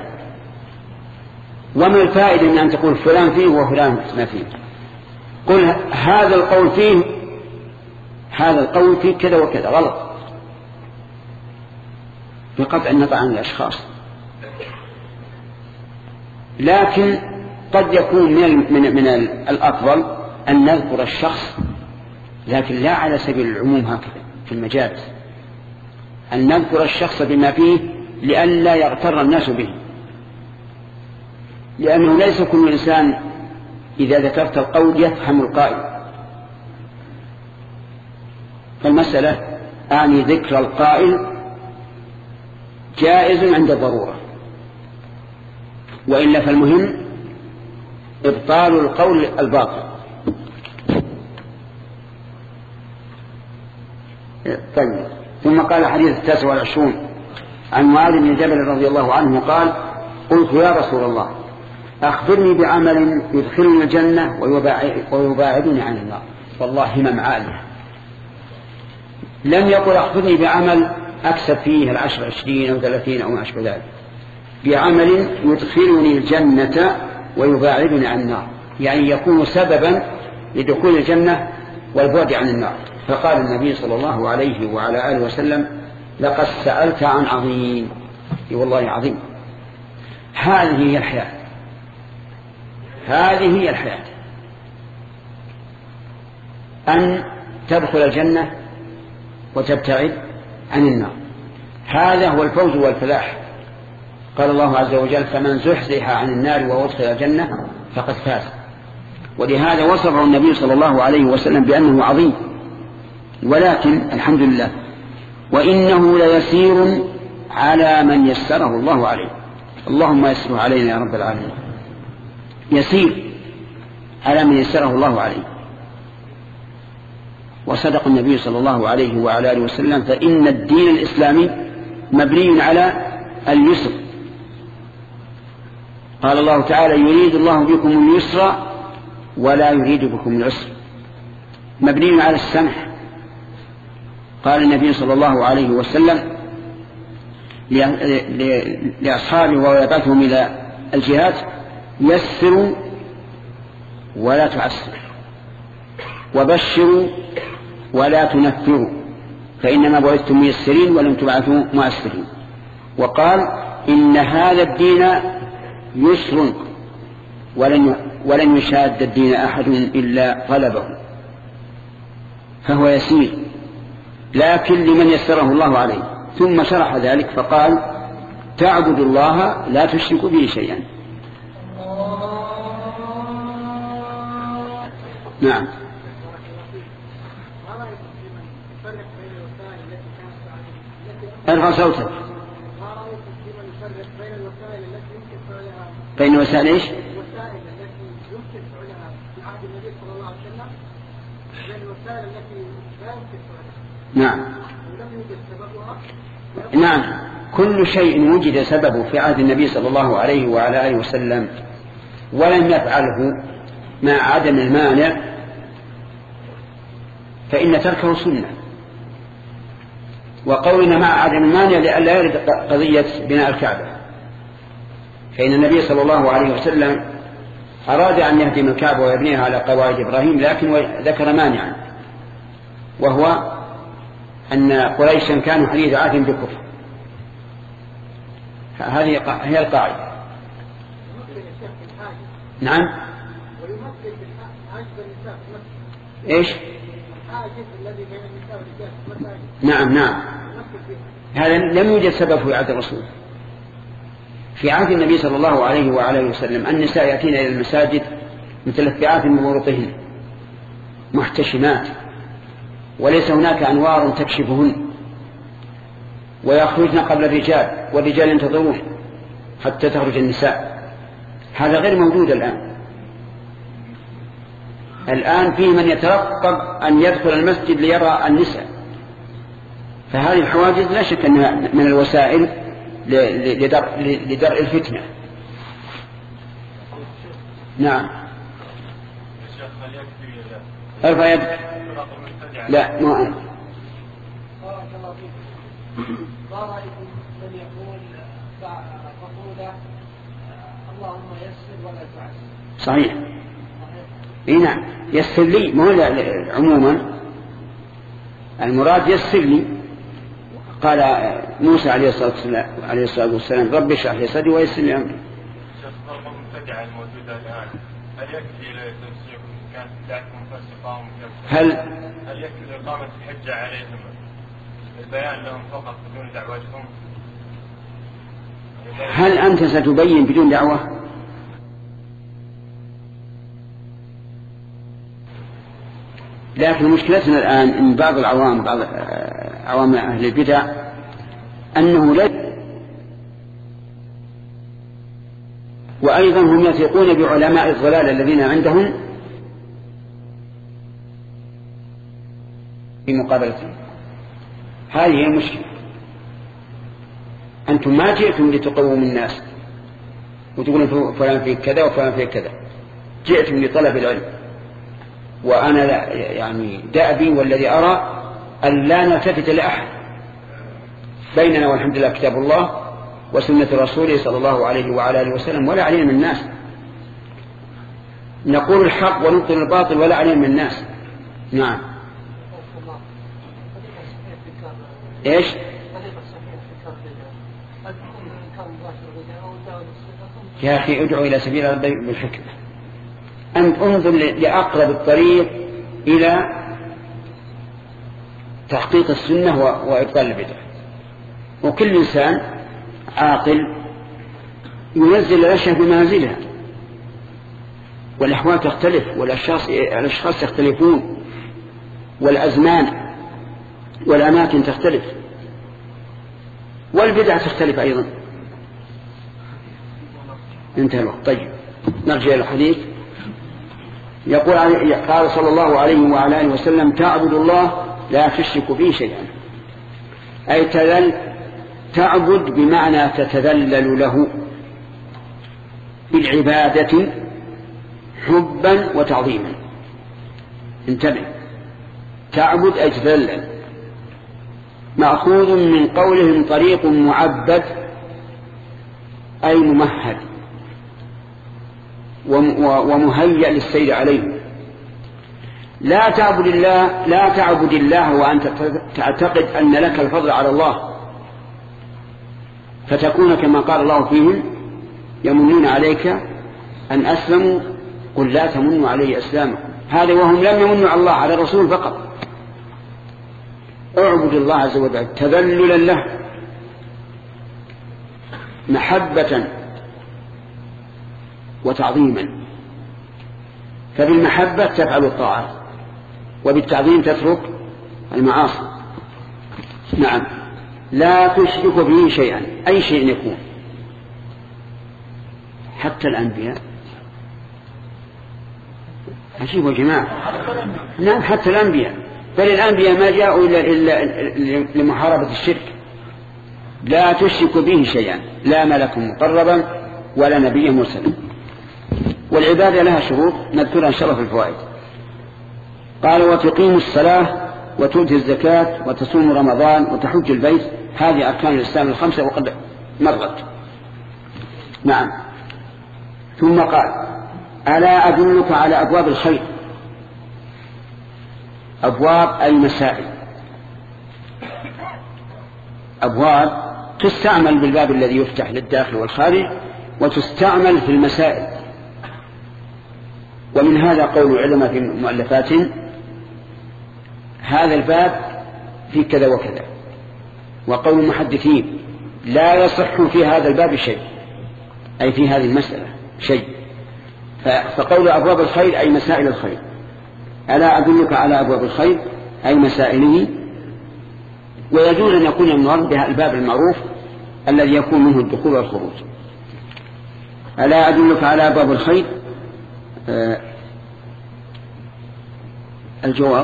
وما الفائدة من أن تقول فلان فيه وفلان ما فيه؟ قل هذا القول فيه هذا القول فيه كذا وكذا غلط بقطع النطع عن الأشخاص. لكن قد يكون من من من الأفضل أن نذكر الشخص، لكن لا على سبيل العموم هكذا في المجالس، أن نذكر الشخص بما فيه لئلا يغتر الناس به، لأنه ليس كل إنسان إذا ذكرت القول يفهم القائل. فالمسألة أعني ذكر القائل جائز عند الضرورة، وإلا فالمهم إبطال القول الباطل. طيب. ثم قال حديث التاسع والعشرون عن معاذ بن جبل رضي الله عنه قال قلت يا رسول الله أخبرني بعمل يدخلني الجنة ويباعدني عن النار. والله همم عالية. لم يقل أخبرني بعمل أكسب فيه العشر عشرين أو ثلاثين أو ما أشبه ذلك، بعمل يدخلني الجنة ويباعدني عن النار، يعني يكون سببا لدخول الجنة والبعد عن النار. فقال النبي صلى الله عليه وعلى آله وسلم لقد سألت عن عظيم. والله عظيم. هذه هي الحياة، هذه هي الحياة، أن تدخل الجنة وتبتعد عن النار. هذا هو الفوز والفلاح. قال الله عز وجل فمن زحزح عن النار وأدخل الجنة فقد فاز. ولهذا وصفه النبي صلى الله عليه وسلم بأنه عظيم. ولكن الحمد لله وإنه ليسير على من يسره الله عليه. اللهم يسره علينا يا رب العالمين. يسير على من يسره الله عليه. وصدق النبي صلى الله عليه وعلى آله وسلم فإن الدين الإسلامي مبني على اليسر. قال الله تعالى يريد الله بكم اليسر ولا يريد بكم العسر، مبني على السمح. قال النبي صلى الله عليه وسلم لأصحابه وهو يبعثهم إلى الجهاد يسروا ولا تعسروا وبشروا ولا تنفروا فإنما بعثتم ميسرين ولم تبعثوا مؤسرين. وقال إن هذا الدين يسر ولن ولن يشاد الدين أحد إلا غلبه، فهو يسير لكن لمن يسره الله عليه. ثم شرح ذلك فقال تعبد الله لا تشرك به شيئا. نعم. ارفع صوتك. بين وسائل ايش؟ الوسائل التي يمكن فعلها في عهد النبي صلى الله عليه وسلم بين الوسائل التي لا يمكن فعلها. نعم. ولم يوجد سببها. نعم. كل شيء وجد سببه في عهد النبي صلى الله عليه وعلى آله وسلم ولم يفعله مع عدم المانع فإن تركه سنة. وقولنا مع عدم المانع لئلا يرد قضية بناء الكعبة، فإن النبي صلى الله عليه وسلم أراد أن يهدم الكعبة ويبنيها على قواعد إبراهيم لكن ذكر مانعا، وهو أن قريشا كانوا حديث عهد بالكفر. هذه هي القاعدة. نعم. ويمثل بالحاجز النساء ايش؟ الحاجز الذي بين النساء والرجال في المساجد. نعم نعم. هذا لم يوجد سبب في عهد الرسول. في عهد النبي صلى الله عليه وعلى اله وسلم النساء يأتين إلى المساجد متلفعات من ورطهن محتشمات وليس هناك أنوار تكشفهن، ويخرجن قبل الرجال والرجال ينتظرون حتى تخرج النساء. هذا غير موجود الآن. الآن فيه من يترقب أن يدخل المسجد ليرى النساء. فهذه الحواجز لا شك أنها من الوسائل لدرء الفتنة. نعم. ارفع يدك. لا ما أنا. بارك الله فيكم. ما رأيكم من يقول مقولة اللهم يسر ولا تعسر؟ صحيح. اي نعم يسر لي، ما هو عموما المراد يسر لي. قال موسى عليه الصلاة والسلام عليه الصلاة والسلام رب اشرح لي صدري ويسر لي أمري. شيخ الطرق المبتدعة الموجودة الآن هل يكفي لتنسيق كانت بدعتهم فاسقة هل هل يكفي لإقامة الحجة عليهم البيان لهم فقط بدون دعوتهم؟ هل أنت ستبين بدون دعوة؟ لكن مشكلتنا الآن إن بعض العوام بعض عوام أهل البدع أنه لا، وأيضا هم يثقون بعلماء الضلال الذين عندهم في مقابلتهم. هذه هي المشكلة. أنتم ما جئتم لتقوموا الناس وتقولون فلان في كذا وفلان في كذا، جئتم لطلب العلم. وأنا لا يعني دأبي والذي أرى أن لا نلتفت لأحد، بيننا والحمد لله كتاب الله وسنة رسوله صلى الله عليه وعلى آله وسلم، ولا علينا من الناس. نقول الحق ونبطل الباطل ولا علينا من الناس. نعم. إيش؟ يا أخي ادعو إلى سبيل ربك بالحكمة. أنت انظر لأقرب الطريق إلى تحقيق السنة وإبطال البدع. وكل إنسان عاقل ينزل الأشياء بمنازلها، والأحوال تختلف، والأشخاص الأشخاص يختلفون، والأزمان والأماكن تختلف، والبدع تختلف أيضا. انتهى الوقت. طيب نرجع إلى الحديث. يقول قال صلى الله عليه وعلى آله وسلم: تعبد الله لا تشرك به شيئا. أي تذل تعبد بمعنى تتذلل له بالعبادة حبا وتعظيما. انتبه، تعبد أي تتذلل، مأخوذ من قولهم طريق معبد أي ممهد ومهيأ للسير عليه. لا تعبد الله لا تعبد الله وأنت تعتقد أن لك الفضل على الله، فتكون كما قال الله فيهم: يمنون عليك أن أسلموا قل لا تمنوا علي أسلامكم. هذا وهم لم يمنوا على الله، على الرسول فقط. اعبد الله عز وجل تذللا له، محبة وتعظيما. فبالمحبة تفعل الطاعة، وبالتعظيم تترك المعاصي. نعم. لا تشرك به شيئا، أي شيء يكون، حتى الأنبياء. عجيب يا جماعة. نعم، حتى الأنبياء، بل الأنبياء ما جاءوا إلا, إلا لمحاربة الشرك. لا تشرك به شيئا، لا ملك مقربا ولا نبي مرسلا. والعبادة لها شروط نذكرها إن شاء الله في الفوائد. قال: وتقيم الصلاة وتؤتي الزكاة وتصوم رمضان وتحج البيت. هذه أركان الإسلام الخمسة وقد مرت. نعم. ثم قال: ألا أدلك على أبواب الخير. أبواب أي مسائل. أبواب تستعمل بالباب الذي يفتح للداخل والخارج، وتستعمل في المسائل. ومن هذا قول العلماء في مؤلفاتهم: هذا الباب في كذا وكذا. وقول المحدثين: لا يصح في هذا الباب شيء، أي في هذه المسألة شيء. فقول أبواب الخير أي مسائل الخير. ألا أدلك على أبواب الخير أي مسائله. ويجوز أن يكون المراد بها الباب المعروف الذي يكون منه الدخول والخروج. ألا أدلك على أبواب الخير. آه الجواب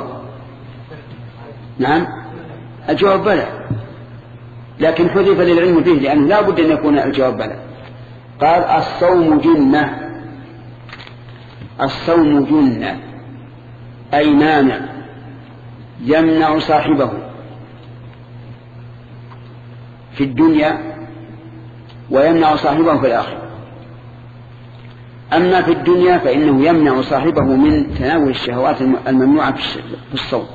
نعم، الجواب بلى، لكن حذف للعلم به، لأنه لا بد أن يكون الجواب بلى. قال: الصوم جنة. الصوم جنة أي مانع يمنع صاحبه في الدنيا ويمنع صاحبه في الآخرة. أما في الدنيا فإنه يمنع صاحبه من تناول الشهوات الممنوعة في الصوم.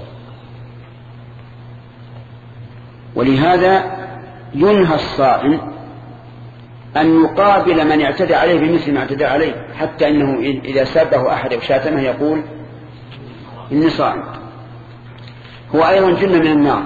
ولهذا ينهى الصائم أن يقابل من اعتدى عليه بمثل ما اعتدى عليه، حتى إنه إذا سابه أحد أو شاتمه يقول: إني صائم. هو أيضا جنة من النار،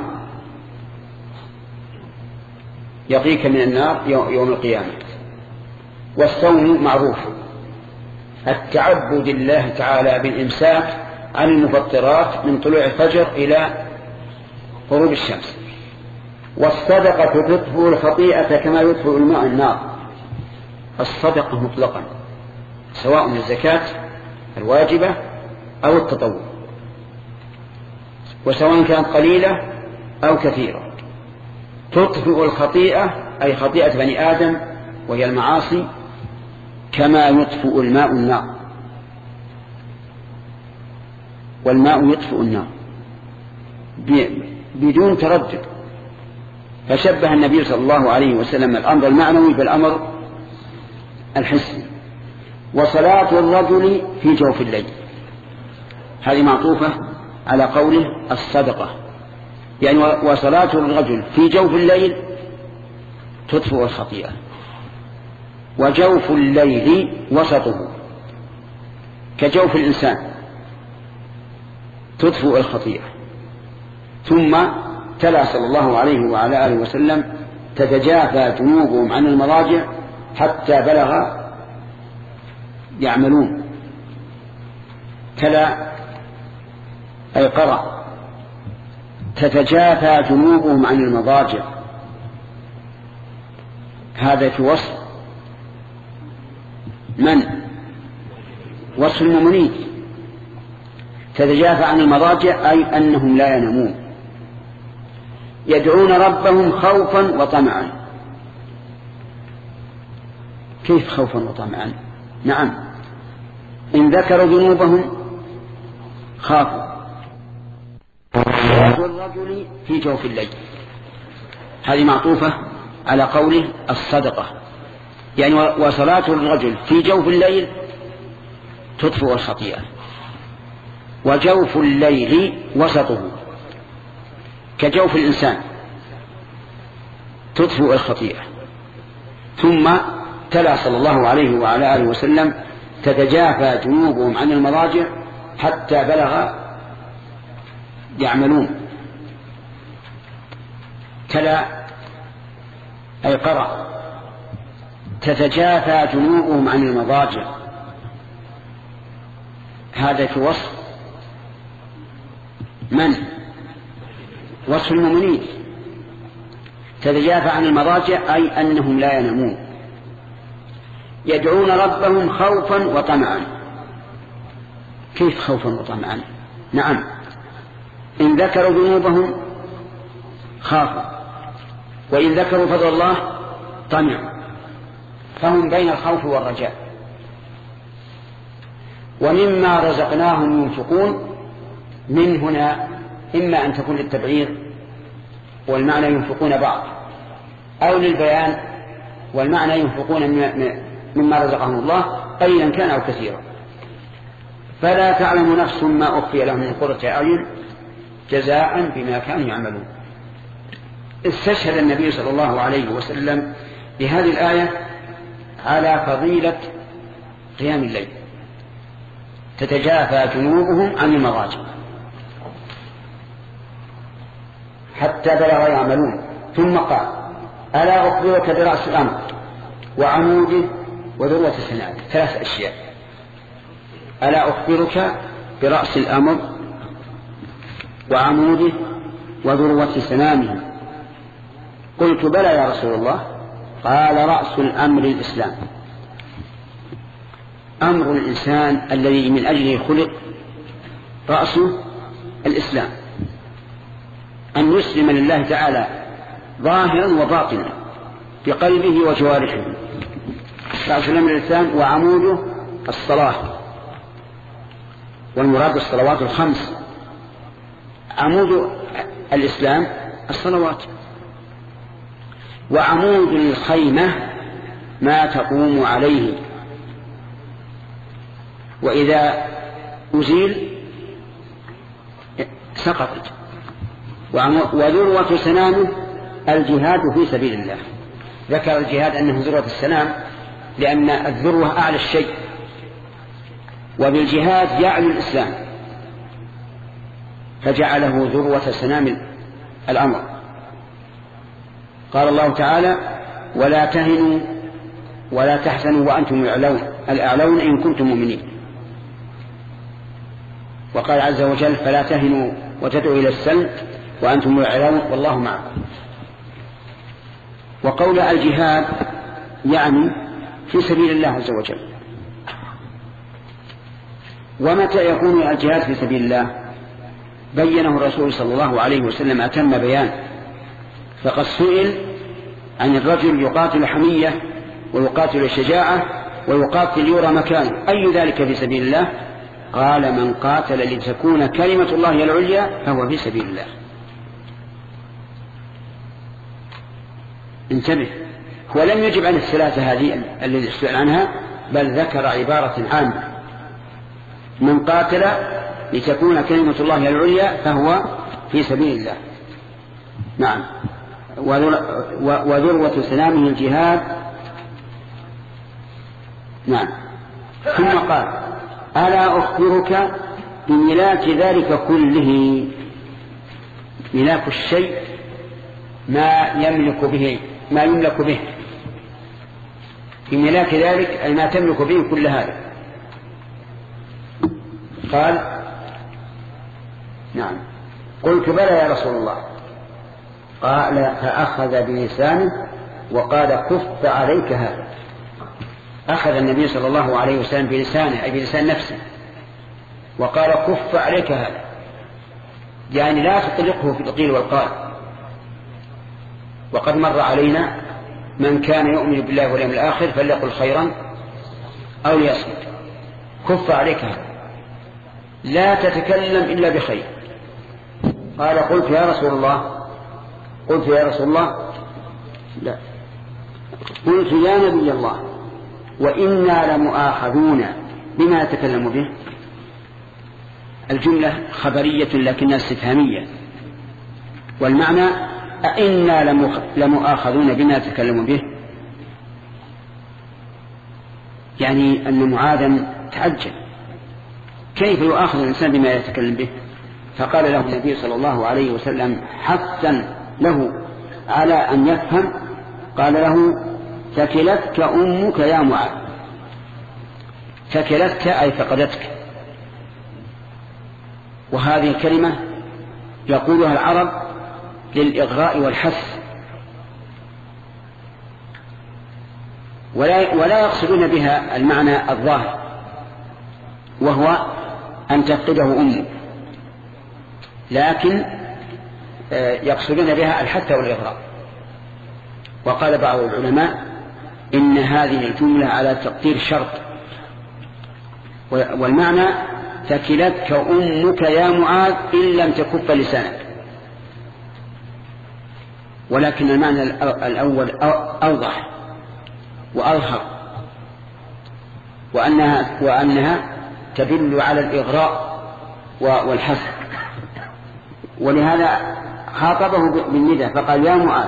يقيك من النار يوم القيامة. والصوم معروف التعبد لله تعالى بالإمساك عن المفطرات من طلوع الفجر إلى غروب الشمس. والصدقة تطفئ الخطيئة كما يطفئ الماء النار. الصدقة مطلقا سواء الزكاة الواجبة أو التطوع، وسواء كانت قليلة أو كثيرة، تطفئ الخطيئة أي خطيئة بني آدم وهي المعاصي كما يطفئ الماء النار. والماء يطفئ النار بدون تردد. فشبه النبي صلى الله عليه وسلم الأمر المعنوي بالأمر الحسي. وصلاة الرجل في جوف الليل هذه معطوفة على قوله الصدقة، يعني وصلاة الرجل في جوف الليل تطفئ الخطيئة. وجوف الليل وسطه كجوف الإنسان تطفئ الخطيئة. ثم تلا صلى الله عليه وعلى آله وسلم تتجافى جنوبهم عن المضاجع حتى بلغ يعملون. تلا أي قرأ تتجافى جنوبهم عن المضاجع، هذا في وصف من؟ وصف المؤمنين. تتجافى عن المضاجع أي أنهم لا ينامون، يدعون ربهم خوفا وطمعا. كيف خوفا وطمعا؟ نعم، إن ذكروا ذنوبهم خافوا. والرجل في جوف الليل هذه معطوفة على قوله الصدقة، يعني وصلاة الرجل في جوف الليل تطفئ الخطيئة. وجوف الليل وسطه كجوف الإنسان تطفئ الخطيئة. ثم تلا صلى الله عليه وعلى آله وسلم تتجافى جنوبهم عن المضاجع حتى بلغ يعملون. تلا أي قرأ تتجافى جنوبهم عن المضاجع، هذا في وصف من؟ وصف المؤمنين. تتجافى عن المضاجع أي أنهم لا ينامون، يدعون ربهم خوفا وطمعا. كيف خوفا وطمعا؟ نعم، إن ذكروا ذنوبهم خافوا، وإن ذكروا فضل الله طمعوا، فهم بين الخوف والرجاء. ومما رزقناهم ينفقون، من هنا إما أن تكون للتبعير والمعنى ينفقون بعض، أو للبيان والمعنى ينفقون مما رزقهم الله قليلا كان أو كثيرا. فلا تعلم نفس ما أخفي لهم من قرة أعين جزاء بما كانوا يعملون. استشهد النبي صلى الله عليه وسلم بهذه الآية على فضيلة قيام الليل، تتجافى جنوبهم عن المضاجع حتى بلغ يعملون. ثم قال ألا أخبرك برأس الأمر وعموده وذروة سنامه. ثلاث أشياء. ألا أخبرك برأس الأمر وعموده وذروة سنامه. قلت بلى يا رسول الله. قال رأس الأمر الإسلام، أمر الإنسان الذي من أجله خلق رأسه الإسلام، أن يسلم لله تعالى ظاهرا وباطنا بقلبه وجوارحه. رأس الأمر الإسلام. وعموده الصلاة، والمراد الصلوات الخمس. عمود الإسلام الصلوات. وعمود الخيمة ما تقوم عليه، وإذا أزيل سقطت. وذروة سنامه الجهاد في سبيل الله. ذكر الجهاد أنه ذروة السنام لأن الذروة أعلى الشيء، وبالجهاد يعلو الإسلام فجعله ذروة سنام الأمر. قال الله تعالى ولا تهنوا ولا تحزنوا وأنتم الأعلون إن كنتم مؤمنين. وقال عز وجل فلا تهنوا وتدعوا إلى السلم وأنتم الأعلون والله معكم. وقول الجهاد يعني في سبيل الله عز وجل. ومتى يكون الجهاد في سبيل الله؟ بينه الرسول صلى الله عليه وسلم أتم بيان، فقد سئل عن الرجل يقاتل حمية ويقاتل شجاعة ويقاتل يرى مكانه، أي ذلك في سبيل الله؟ قال من قاتل لتكون كلمة الله هي العليا فهو في سبيل الله. انتبه، هو لم يجب عن الثلاثة هذه الذي سئل عنها، بل ذكر عبارة عامة: من قاتل لتكون كلمة الله هي العليا فهو في سبيل الله. نعم. وذروة سلامه الجهاد. نعم. ثم قال: ألا أخبرك بملاك ذلك كله؟ ملاك الشيء ما يملك به ما يملك به بملاك ذلك أي ما تملك به كل هذا. قال: نعم. قلت: بلى يا رسول الله. قال: فأخذ بلسانه وقال: كف عليك هذا. أخذ النبي صلى الله عليه وسلم بلسانه أي بلسان نفسه وقال: كف عليك هذا، يعني لا تطلقه في القيل والقال. وقد مر علينا: من كان يؤمن بالله واليوم الآخر فليقل خيرا أو ليصمت. كف عليك هذا، لا تتكلم إلا بخير. قال: قلت يا رسول الله قلت يا رسول الله لا قلت يا نبي الله وإنا لمؤاخذون بما نتكلم به. الجملة خبرية لكنها استفهامية، والمعنى أئنا لمؤاخذون بما نتكلم به، يعني أن معاذا تعجب كيف يؤاخذ الإنسان بما يتكلم به. فقال له النبي صلى الله عليه وسلم حثا له على أن يفهم، قال له: ثكلتك أمك يا معاذ. ثكلتك أي فقدتك. وهذه الكلمة يقولها العرب للإغراء والحث، ولا, ولا يقصدون بها المعنى الظاهر وهو أن تفقده أمك، لكن يقصدون بها الحث والإغراء. وقال بعض العلماء إن هذه الجملة على تقدير شرط، والمعنى: ثكلتك أمك يا معاذ إن لم تكف لسانك. ولكن المعنى الأول أوضح وأظهر، وأنها, وأنها تدل على الإغراء والحث. ولهذا خاطبه بالندى فقال: يا معاذ.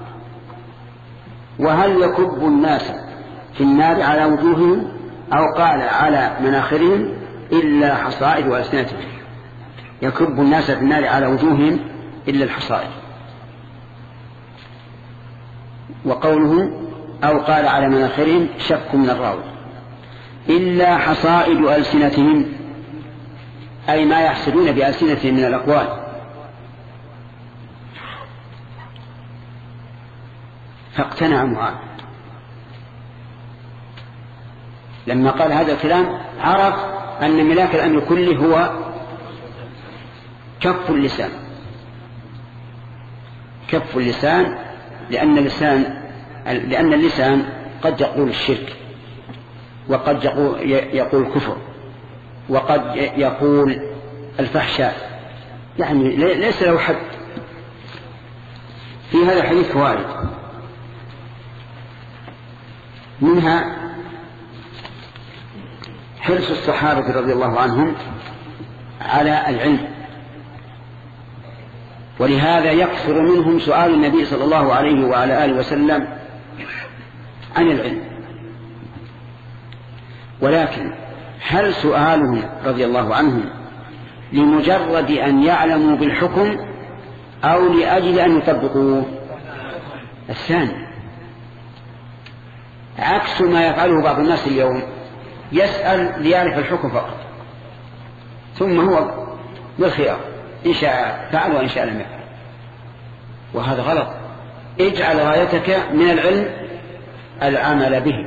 وهل يكب الناس في النار على وجوههم أو قال على مناخرهم إلا حصائد وألسنتهم؟ يكب الناس في النار على وجوههم إلا الحصائد. وقوله أو قال على مناخرهم شك من الراوي. إلا حصائد ألسنتهم أي ما يحسدون بألسنتهم من الأقوال. فاقتنع معاذ لما قال هذا الكلام، عرف أن ملاك الأمر كله هو كف اللسان. كف اللسان لأن اللسان لأن اللسان قد يقول الشرك، وقد يقول الكفر، وقد يقول الفحشاء، يعني ليس له حد. في هذا الحديث فوائد، منها حرص الصحابة رضي الله عنهم على العلم، ولهذا يكثر منهم سؤال النبي صلى الله عليه وعلى آله وسلم عن العلم. ولكن هل سؤالهم رضي الله عنهم لمجرد أن يعلموا بالحكم أو لأجل أن يطبقوه؟ الثاني، عكس ما يفعله بعض الناس اليوم، يسأل ليعرف الحكم فقط ثم هو بالخيار، إن شاء فعل وإن شاء لم يفعل. وهذا غلط. اجعل غايتك من العلم العمل به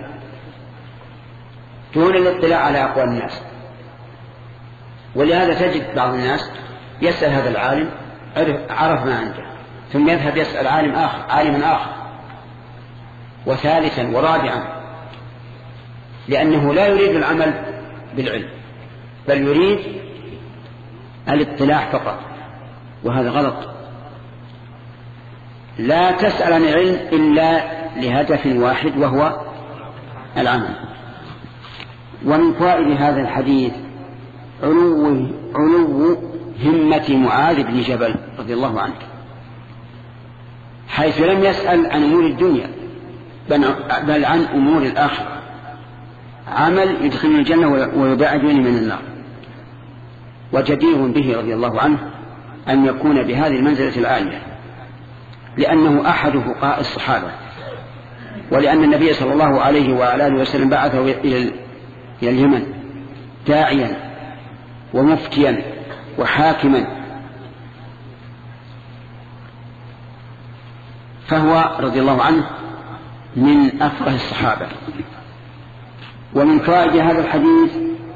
دون الاطلاع على أقوال الناس. ولهذا تجد بعض الناس يسأل هذا العالم عرف ما عنده ثم يذهب يسأل عالم آخر عالما آخر وثالثا ورابعا، لأنه لا يريد العمل بالعلم بل يريد الاطلاع فقط، وهذا غلط. لا تسأل عن العلم إلا لهدف واحد وهو العمل. ومن فوائد هذا الحديث علو, علو همة معاذ بن جبل رضي الله عنه، حيث لم يسأل عن أمور الدنيا بل عن أمور الآخرة، عمل يدخلني الجنة ويبعدني من النار. وجدير به رضي الله عنه أن يكون بهذه المنزلة العالية، لأنه أحد فقهاء الصحابة، ولأن النبي صلى الله عليه وعلى آله وسلم بعثه إلى اليمن داعيا ومفتيا وحاكما، فهو رضي الله عنه من أفقه الصحابة. ومن فوائد هذا الحديث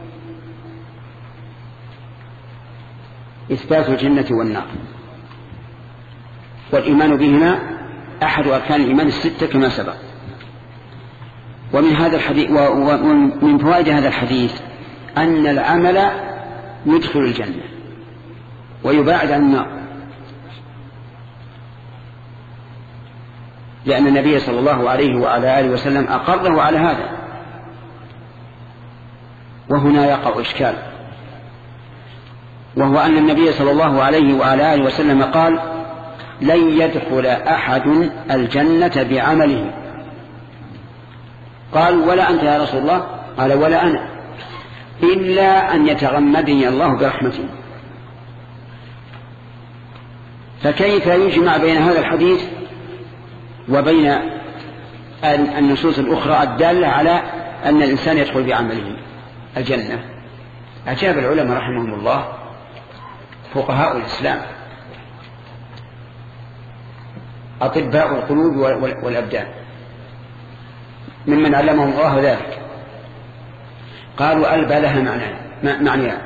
إثبات الجنة والنار، والإيمان بهما أحد أركان الإيمان الستة كما سبق. ومن هذا الحديث ومن فوائد هذا الحديث أن العمل يدخل الجنة ويباعد عن النار، لأن النبي صلى الله عليه وعلى آله وسلم أقره على هذا. وهنا يقع إشكال، وهو أن النبي صلى الله عليه وعلى آله وسلم قال لن يدخل أحد الجنة بعمله. قال ولا أنت يا رسول الله؟ قال ولا أنا، إلا أن يتغمدني الله برحمته. فكيف يجمع بين هذا الحديث وبين النصوص الأخرى الدالة على أن الإنسان يدخل بعمله الجنة؟ أجاب العلماء رحمهم الله فقهاء الإسلام أطباء القلوب والأبدان ممن علمهم الله ذلك، قالوا ألبى لها معنى،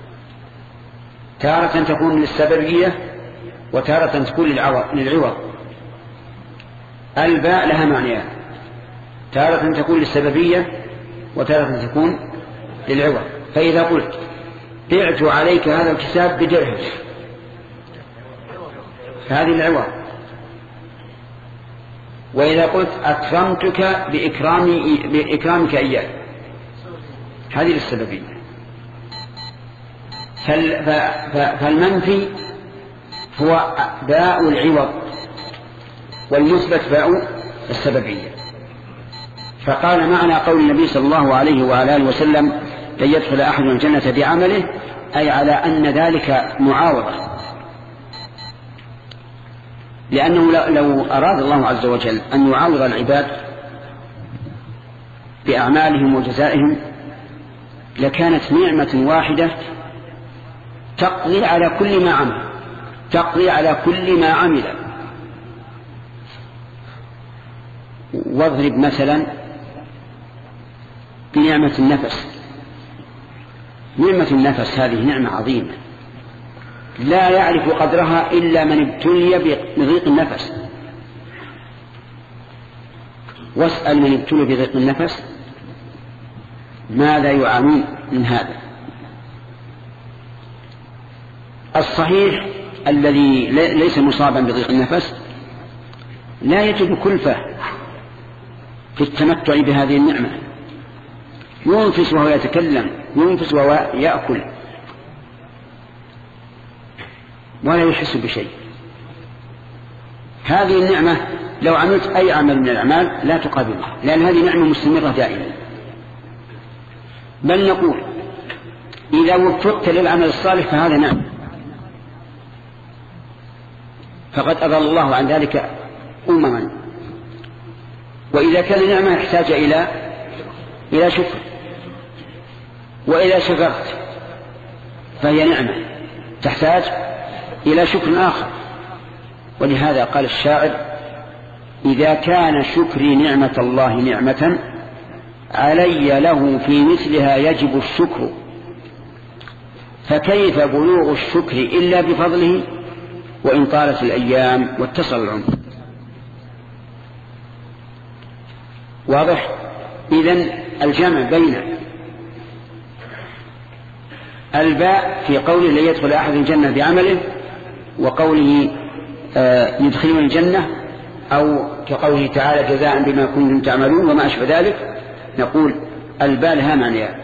تارة تكون للسببية وتارة تكون للعوض. ألبى لها معنى، تارة تكون للسببية وتارة تكون للعوض. فإذا قلت بعت عليك هذا الكتاب بدرهم فهذه العوض، وإذا قلت أكرمتك بإكرامي بإكرامك إياه هذه للسببية. فالمنفي هو باء العوض والمثبت باء السببية. فقال معنى قول النبي صلى الله عليه وعلى آله وسلم لن يدخل أحد الجنة بعمله، أي على أن ذلك معاوضة، لأنه لو أراد الله عز وجل أن يعاوض العباد بأعمالهم وجزائهم لكانت نعمة واحدة تقضي على كل ما عمل تقضي على كل ما عمل. واضرب مثلا بنعمة النفس. نعمة النفس هذه نعمة عظيمة لا يعرف قدرها إلا من ابتلي بضيق النفس. واسأل من ابتلي بضيق النفس ماذا يعانون من هذا. الصحيح الذي ليس مصابا بضيق النفس لا يجد كلفة في التمتع بهذه النعمة، ينفس وهو يتكلم، ينفس وهو يأكل، ولا يحس بشيء. هذه النعمة لو عملت أي عمل من الأعمال لا تقابلها، لأن هذه نعمة مستمرة دائما. بل نقول إذا وفقت للعمل الصالح فهذا نعمة، فقد أضل الله عن ذلك أمما. وإذا كان نعمة يحتاج إلى إلى شكر، وإذا شكرت فهي نعمة تحتاج إلى شكر آخر. ولهذا قال الشاعر إذا كان شكري نعمة الله نعمة علي له في مثلها يجب الشكر، فكيف بلوغ الشكر إلا بفضله وإن طالت الأيام واتصل العمر؟ واضح؟ إذن الجمع بين الباء في قوله لن يدخل أحد الجنة بعمله وقوله آه يدخلون الجنة، أو كقوله تعالى جزاء بما كنتم تعملون وما أشبه ذلك، نقول الباء لها معنيان.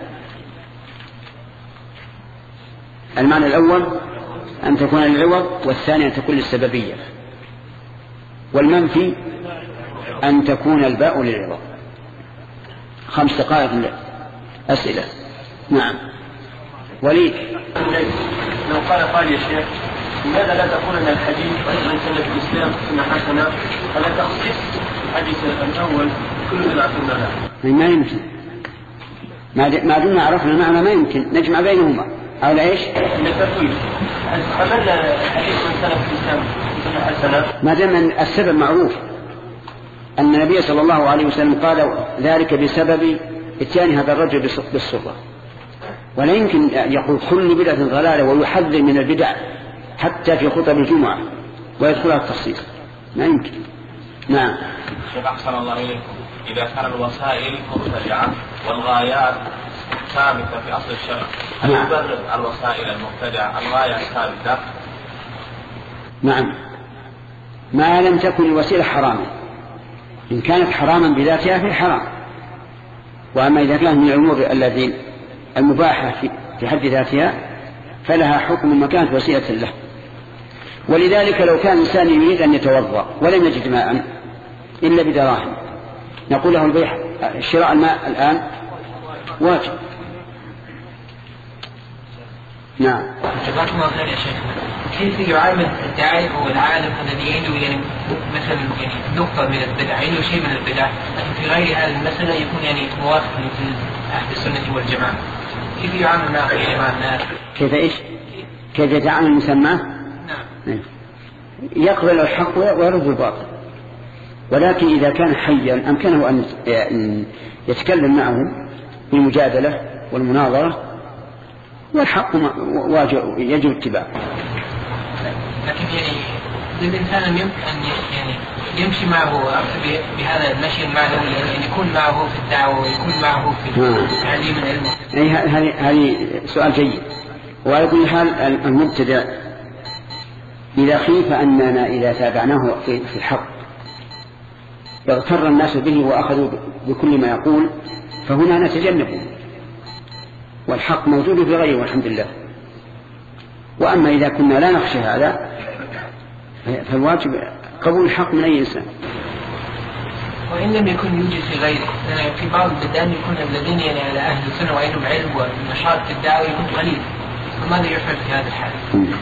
المعنى الأول أن تكون للعوض، والثاني أن تكون للسببية، والمنفي أن تكون الباء للعوض. خمس دقائق أسئلة. نعم وليد. لو قال قال يا شيخ لماذا لا تقول أن الحديث من سنة الإسلام سنة حسنة فلا تخصيص الحديث الأول كل من عرفنا له؟ ما يمكن، ما دمنا عرفنا المعنى ما يمكن نجمع بينهما. أو لا إيش؟ التفويض حملنا الحديث من سنة الإسلام سنة حسنة ما دام السبب معروف أن النبي صلى الله عليه وسلم قال ذلك بسبب اتيان هذا الرجل بالصرة، ولا يمكن يقول كل بدعة ضلالة ويحذر من البدع حتى في خطب الجمعة ويدخلها التخصيص، ما يمكن. نعم. شيخ أحسن الله إليكم، إذا كان الوسائل مرتجعة والغايات ثابتة في أصل الشرع، هل يبرر الوسائل المبتدعة الغاية ثابتة؟ نعم، ما لم تكن الوسيلة حراما. إن كانت حراما بذاتها فهي حرام، وأما إذا كانت من الأمور التي المباحة في حد ذاتها فلها حكم ما كانت وسيلة له. ولذلك لو كان إنسان يريد أن يتوضأ ولم يجد ماء إلا بدراهم، نقول له البيع شراء الماء الآن واجب. نعم. جزاكم الله خير يا شيخ. كيف يعامل الداعي او العالم الذي عنده يعني مثلا يعني نقطة من البدع، عنده شيء من البدع، لكن في غير هذه المسألة يكون يعني موافق مثل أهل السنة والجماعة، كيف يعامل مع مع الناس؟ كيف ايش؟ كيف يتعامل المسمى؟ نعم. يقبل الحق ويرد الباطل، ولكن إذا كان حيا أمكنه أن يتكلم معه بالمجادلة والمناظرة، والحق واجب يجب اتباعه. لكن يعني الإنسان يمكن أن يعني يمشي معه بهذا المشي معه، يعني يكون معه في الدعوة ويكون معه في تعليم العلم. هذه هذه سؤال جيد. وعلى كل حال المبتدع إذا خيف أننا إذا تابعناه في الحق اغتر الناس به وأخذوا بكل ما يقول، فهنا نتجنبه، والحق موجود في غيره والحمد لله. وأما إذا كنا لا نخشى هذا فالواجب قبول الحق من أي إنسان. وإن لم يكن يوجد في غيره، في بعض البلدان يكون الذين يعني على أهل السنة وعندهم علم والنشاط في الدعوة يكون قليل، فماذا يفعل في هذا الحال؟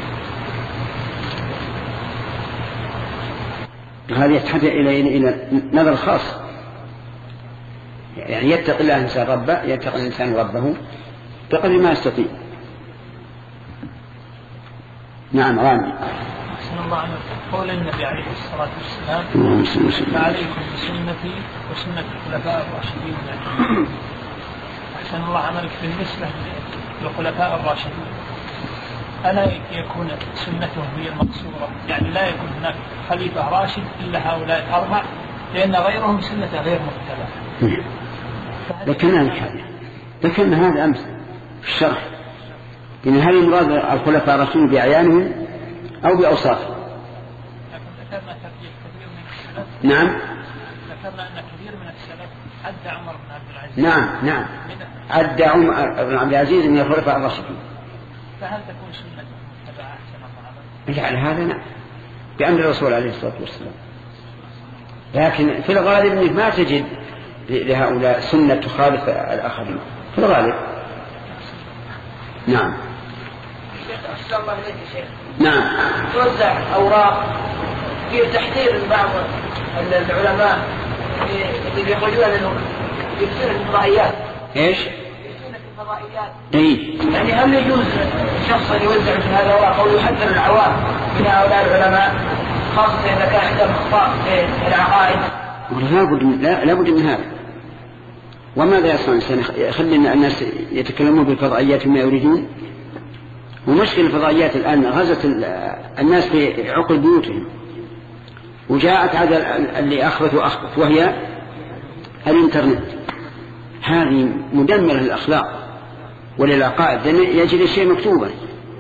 هذا يحتاج إلى إلى نظر خاص، يعني يتقي الله الإنسان ربه، يتقي الإنسان ربه بقدر ما يستطيع. نعم. رامي. أحسن الله عنك. قول النبي عليه الصلاة والسلام فعليكم بسنتي وسنة الخلفاء الراشدين. أحسن الله عملك. بالنسبة للخلفاء الراشدين ألا يكون سنتهم هي المقصورة، يعني لا يكون هناك خليفة راشد إلا هؤلاء الأربع، لأن غيرهم سنة غير متبعة. ذكرنا هذا ذكرنا هذا أمس في الشرح، إن هل المراد الخلفاء الراشدين بأعيانهم أو بأوصافهم؟ ذكرنا كثير من السلف. نعم. ذكرنا أن كثير من السلف عد عمر بن عبد العزيز. نعم نعم عد عمر بن عبد العزيز من الخلفاء الراشدين. فهل تكون سنة متبعة أحسن الله؟ يجعل هذا نعم بأمر الرسول عليه الصلاة والسلام، لكن في الغالب أنك ما تجد لهؤلاء سنة تخالف الآخرين في الغالب. نعم. أحسن الله إليك يا شيخ. نعم. توزع أوراق في تحذير بعض العلماء اللي يخرجون منهم يفسرون الفضائيات. إيش؟ يفسرون الفضائيات. إيه. يعني هل يجوز شخص يوزع في هذا الأوراق أو يحذر العوام من هؤلاء العلماء، خاصة إذا كان عندهم أخطاء في العقائد؟ لابد لا لابد من هذا. وماذا يصنع الإنسان؟ يخلي الناس يتكلمون بالفضائيات ما يريدون. ومشكلة الفضائيات الآن غزت الناس في عقل بيوتهم، وجاءت هذا اللي أخبث وأخبث وهي الإنترنت. هذه مدمرة للأخلاق وللعقائد، لأن يجد الشيء مكتوبا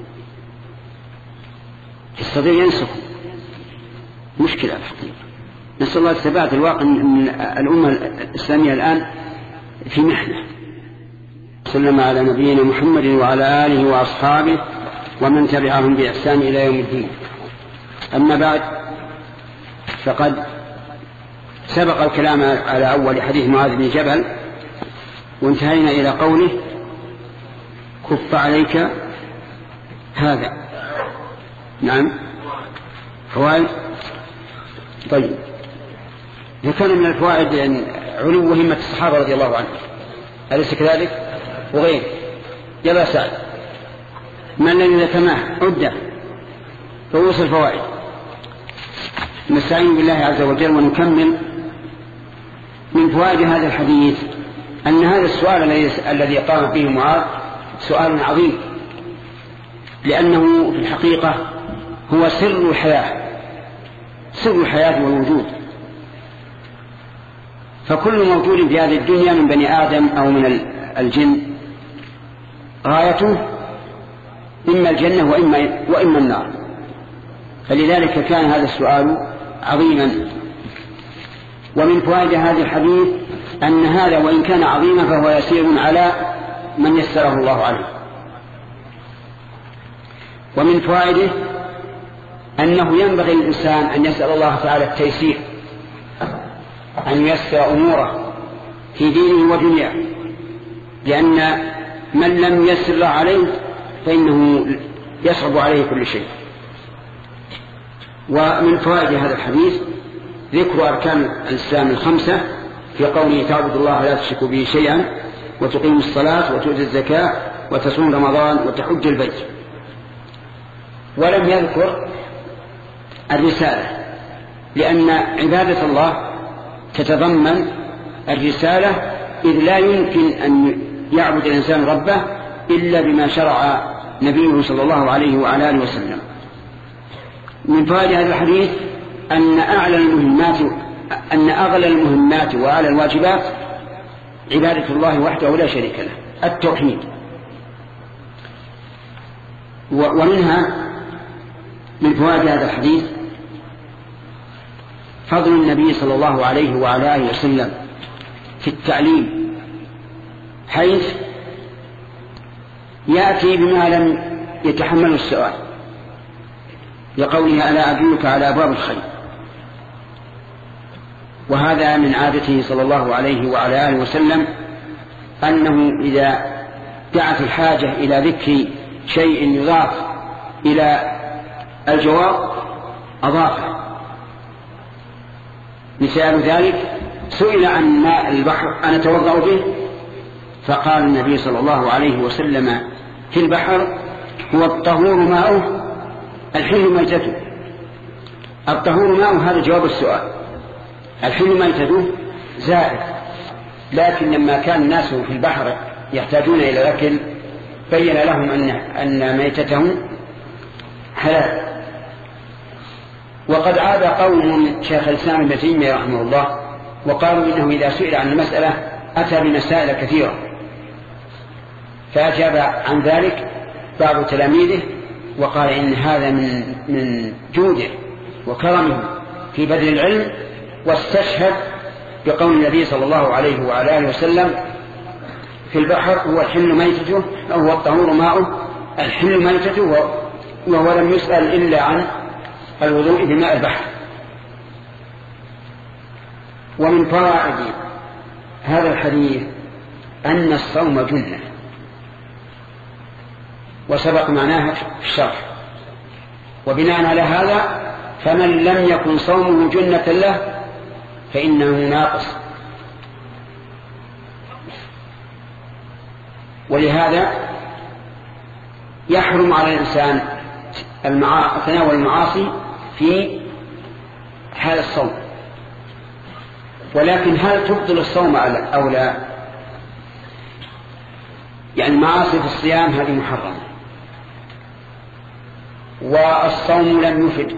يستطيع ينسخ. مشكلة الحقيقة. نسأل الله الثبات. الواقع من الأمة الإسلامية الآن في محنة. سلم على نبينا محمد وعلى آله وأصحابه ومن تبعهم بإحسان إلى يوم الدين. أما بعد، فقد سبق الكلام على أول حديث معاذ بن جبل، وانتهينا إلى قوله كف عليك هذا. نعم، فوائد. طيب، ذكرنا من الفوائد يعني علو همة الصحابة رضي الله عنهم، أليس كذلك؟ وغير. يلا سعد، ما الذي ذكرناه عدة رؤوس الفوائد. نستعين بالله عز وجل ونكمل. من فوائد هذا الحديث أن هذا السؤال الذي قام به معاذ سؤال عظيم، لأنه في الحقيقة هو سر الحياة، سر الحياة والوجود. فكل موجود في هذه الدنيا من بني آدم أو من الجن غايته إما الجنة وإما, وإما النار. فلذلك كان هذا السؤال عظيما. ومن فوائد هذا الحديث أن هذا وإن كان عظيما فهو يسير على من يسره الله عليه. ومن فوائده أنه ينبغي للإنسان أن يسأل الله تعالى التيسير، أن ييسر أموره في دينه ودنياه، لأن من لم يسر عليه فإنه يصعب عليه كل شيء. ومن فوائد هذا الحديث ذكر أركان الإسلام الخمسة في قوله تعبد الله لا تشرك به شيئا وتقيم الصلاة وتؤتي الزكاة وتصوم رمضان وتحج البيت. ولم يذكر الرسالة، لأن عبادة الله تتضمن الرسالة، إذ لا يمكن أن يعبد الإنسان ربه إلا بما شرع نبيه صلى الله عليه وعلى آله وسلم. من فوائد هذا الحديث أن أعلى المهمات أن أغلى المهمات وأعلى الواجبات عبادة الله وحده لا شريك له، التوحيد. ومنها من فوائد هذا الحديث فضل النبي صلى الله عليه وعلى آله وسلم في التعليم، حيث يأتي بما لم يتحمل السؤال، لقوله ألا أدلك على أبواب الخير. وهذا من عادته صلى الله عليه وعلى آله وسلم أنه إذا دعت الحاجة إلى ذكر شيء يضاف إلى الجواب أضافه. مثال ذلك سئل عن ماء البحر أنا أتوضأ به، فقال النبي صلى الله عليه وسلم في البحر هو الطهور ماؤه الحل ميتته. الطهور ماؤه هذا جواب السؤال، الحل ميتته زائد. لكن لما كان الناس في البحر يحتاجون إلى الأكل بين لهم أن, أن ميتتهم حلال. وقد عاد قوم شيخ الإسلام ابن تيمية رحمه الله وقالوا إنه إذا سئل عن المسألة أتى بمسائل كثيرة، فأجاب عن ذلك بعض تلاميذه وقال إن هذا من من جوده وكرمه في بذل العلم، واستشهد بقول النبي صلى الله عليه وعلى آله وسلم في البحر هو الحل ميتته أو هو الطهور ماؤه الحل ميتته، وهو لم يسأل إلا عن الوضوء بماء البحر. ومن فوائد هذا الحديث أن الصوم جنة، وسبق معناها في الشرح. وبناء على هذا فمن لم يكن صومه جنة له فإنه ناقص. ولهذا يحرم على الإنسان تناول المعاصي في حال الصوم، ولكن هل تبطل الصوم أو لا؟ يعني معاصي في الصيام هذه محرمة والصوم لم يفد،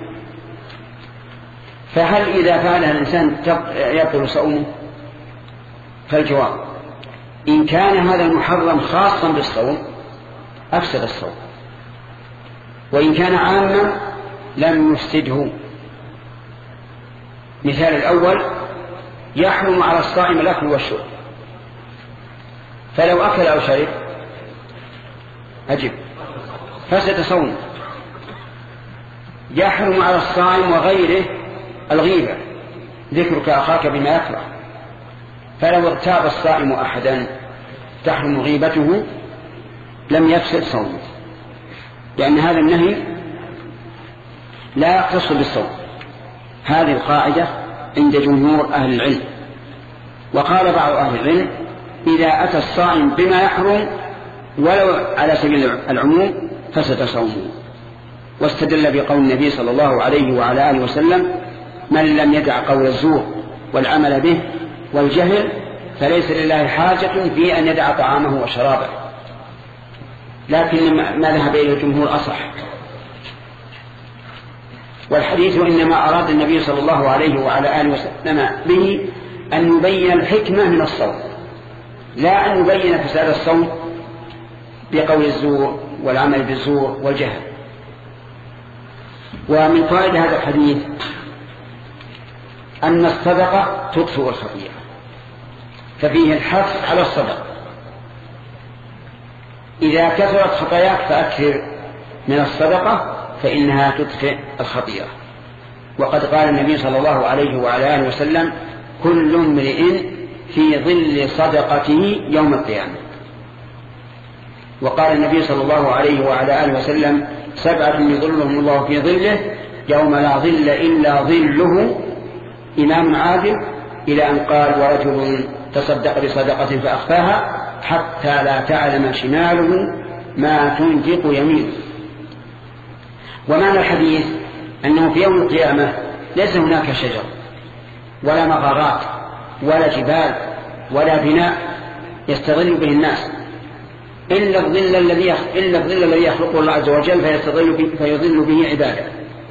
فهل إذا فعلها الإنسان يبطل صومه؟ فالجواب إن كان هذا المحرم خاصا بالصوم أفسد الصوم، وإن كان عاما لم يفسده. مثال الأول: يحرم على الصائم الأكل والشرب، فلو أكل أو شرب أجب فسد صومه. يحرم على الصائم وغيره الغيبة، ذكرك أخاك بما يكره، فلو اغتاب الصائم أحدا تحرم غيبته لم يفسد صومه، لأن هذا النهي لا يختص بالصوم. هذه القاعدة عند جمهور أهل العلم. وقال بعض أهل العلم: إذا أتى الصائم بما يحرم ولو على سبيل العموم فسد صومه. واستدل بقول النبي صلى الله عليه وعلى آله وسلم: من لم يدع قول الزور والعمل به والجهل فليس لله حاجة في أن يدع طعامه وشرابه. لكن ما ذهب إليه الجمهور أصح. والحديث إنما أراد النبي صلى الله عليه وعلى آله وسلم به أن يبين الحكمة من الصوم، لا أن يبين فساد الصوم بقول الزور والعمل بالزور والجهل. ومن فوائد هذا الحديث أن الصدقة تطفئ الخطيئة، ففيه الحث على الصدقة. إذا كثرت خطاياك فأكثر من الصدقة فإنها تطفئ الخطيئة. وقد قال النبي صلى الله عليه وعلى آله وسلم: كل امرئ في ظل صدقته يوم القيامة. وقال النبي صلى الله عليه وعلى آله وسلم: سبعة يظلهم الله في ظله يوم لا ظل إلا ظله، إمام عادل، إلى أن قال: ورجل تصدق بصدقة فأخفاها حتى لا تعلم شماله ما تنفق يمينه. ومعنى الحديث أنه في يوم القيامة ليس هناك شجر ولا مغارات ولا جبال ولا بناء يستظل به الناس إلا الظل الذي إلا الظل الذي يخلقه الله عز وجل فيستظل به فيظل به عباده،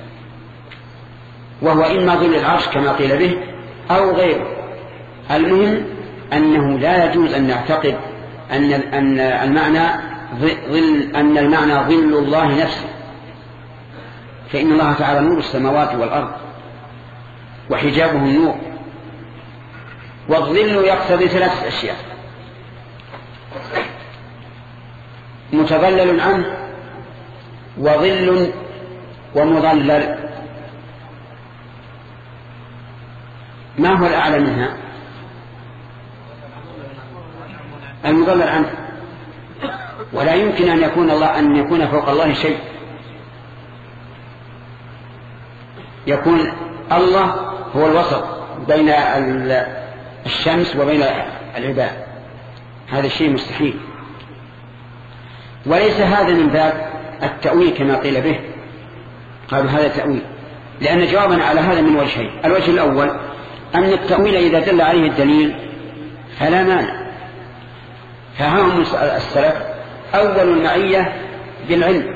وهو إما ظل العرش كما قيل به أو غيره. المهم أنه لا يجوز أن نعتقد أن أن المعنى ظل أن المعنى ظل الله نفسه، فإن الله تعالى نور السماوات والأرض وحجابه النور. والظل يقتضي ثلاثة أشياء: متظلل عنه وظل ومظلل. ما هو الأعلى منها؟ المظلل عنه. ولا يمكن أن يكون الله أن يكون فوق الله شيء، يكون الله هو الوسط بين الشمس وبين العباد، هذا الشيء مستحيل. وليس هذا من باب التأويل كما قيل به، قالوا هذا تأويل، لأن جوابنا على هذا من وجهين: الوجه الأول أن التأويل إذا دل عليه الدليل فلا مانع، فهم السلف أول المعية بالعلم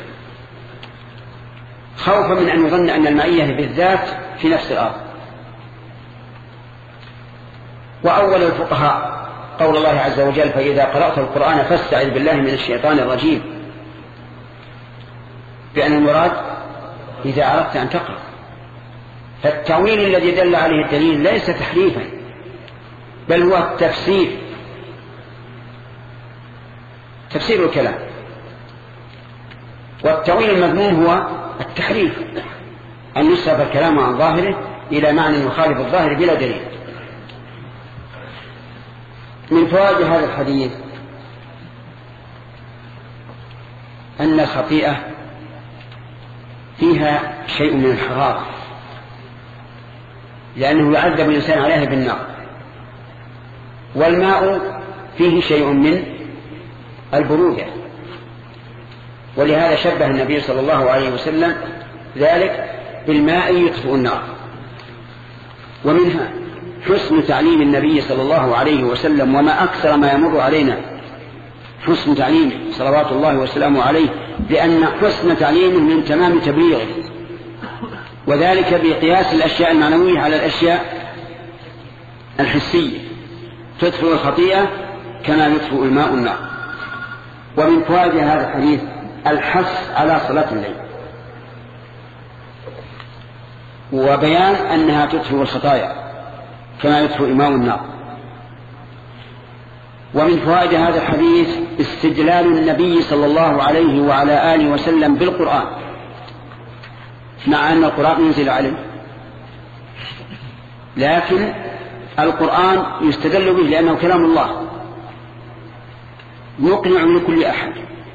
خوفا من أن يظن أن المعية بالذات في نفس الأرض. وأول الفقهاء قول الله عز وجل: فإذا قرأت القرآن فاستعذ بالله من الشيطان الرجيم، بأن المراد إذا أردت أن تقرأ. فالتأويل الذي دل عليه الدليل ليس تحريفا بل هو التفسير، تفسير الكلام. والتأويل المذموم هو التحريف، أن يصرف الكلام عن ظاهره إلى معنى يخالف الظاهر بلا دليل. من فوائد هذا الحديث أن الخطيئة فيها شيء من الحرارة، لأنه يعذب الإنسان عليها بالنار، والماء فيه شيء من البرودة، ولهذا شبه النبي صلى الله عليه وسلم ذلك بالماء يطفئ النار. ومنها حسن تعليم النبي صلى الله عليه وسلم، وما أكثر ما يمر علينا حسن تعليم صلوات الله وسلامه عليه، لأن حسن تعليمه من تمام تبليغه، وذلك بقياس الأشياء المعنوية على الأشياء الحسية، تطفئ الخطيئة كما يطفئ الماء النار. ومن فوائد هذا الحديث الحث على صلاة الليل، وبيان أنها تطفئ الخطايا كما يطفئ الماء النار. ومن فوائد هذا الحديث استدلال النبي صلى الله عليه وعلى آله وسلم بالقرآن، مع أن القرآن ينزل عليه، لكن القرآن يستدل به لأنه كلام الله مقنع لكل أحد.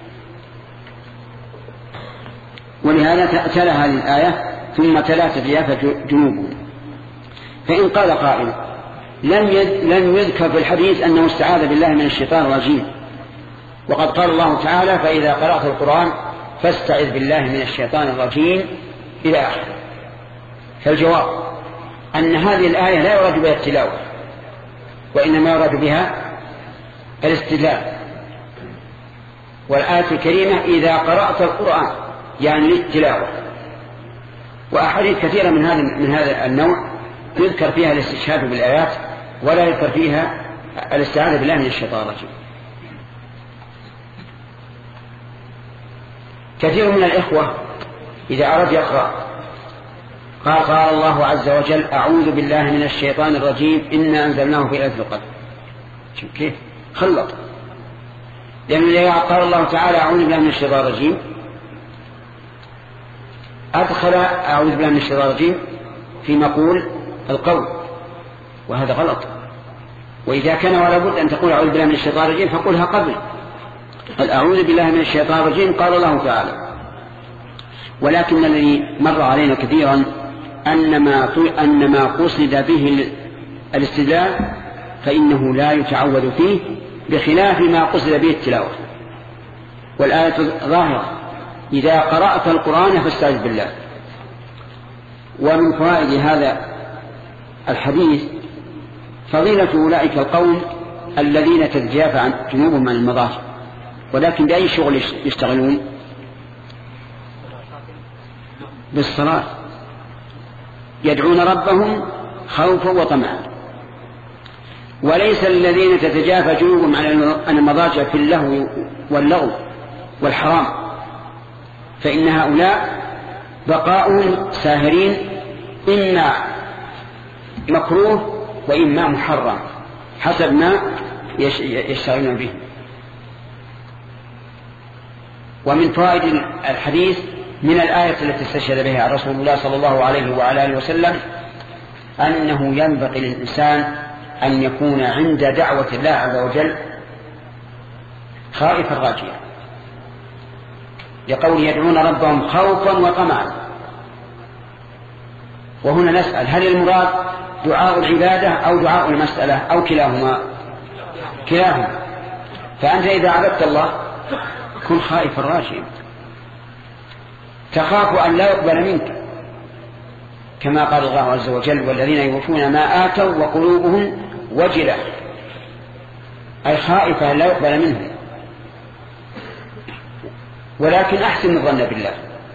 ولهذا تلا هذه الآية ثم تلا تتجافى جنوبهم. فإن قال قائل لم يذكر في الحديث أنه استعاذ بالله من الشيطان الرجيم، وقد قال الله تعالى فإذا قرأت القرآن فاستعذ بالله من الشيطان الرجيم إلى آخره. فالجواب أن هذه الآية لا يراد بها التلاوة، وإنما يراد بها الاستدلال. والآية الكريمة إذا قرأت القرآن يعني للتلاوة. وأحاديث كثيرة من هذا من هذا النوع يذكر فيها الاستشهاد بالآيات، ولا يذكر فيها الاستعاذة بالله من الشيطان الرجيم. كثير من الإخوة إذا أراد يقرأ قال قال الله عز وجل أعوذ بالله من الشيطان الرجيم إنا أنزلناه في ليلة القدر. شوف كيف خلط، لأن إذا قال الله تعالى أعوذ بالله من الشيطان الرجيم أدخل أعوذ بالله من الشيطان الرجيم في مقول القول، وهذا غلط. وإذا كان ولا بد أن تقول أعوذ بالله من الشيطان الرجيم فقولها قبل الأعوذ بالله من الشيطان الرجيم قال الله تعالى. ولكن الذي مر علينا كثيرا أن ما أن ما قصد به الاستدلال فإنه لا يتعود فيه، بخلاف ما قصد به التلاوة. والآية ظاهرة إذا قرأت القرآن فاستعذ بالله. ومن فوائد هذا الحديث فضيلة أولئك القوم الذين تتجافى عن جنوبهم عن المضاجع، ولكن بأي شغل يشتغلون؟ بالصلاة، يدعون ربهم خوفا وطمعا. وليس الذين تتجافى جنوبهم عن المضاجع في اللهو واللغو والحرام، فإن هؤلاء بقاؤهم ساهرين إما مكروه وإما محرم حسب ما يشتغلون به. ومن فوائد الحديث من الآية التي استشهد بها رسول الله صلى الله عليه وعلى آله وسلم أنه ينبغي للإنسان أن يكون عند دعوة الله عز وجل خائفا راجيا، لقول يدعون ربهم خوفا وطمعا. وهنا نسأل هل المراد دعاء العبادة أو دعاء المسألة أو كلاهما؟ كلاهما. فأنت إذا عبدت الله كن خائفا راجيا، تخاف أن لا يقبل منك، كما قال الله عز وجل والذين يوفون ما آتوا وقلوبهم وجلة، أي خائفة أن لا يقبل منهم. ولكن أحسن الظن بالله.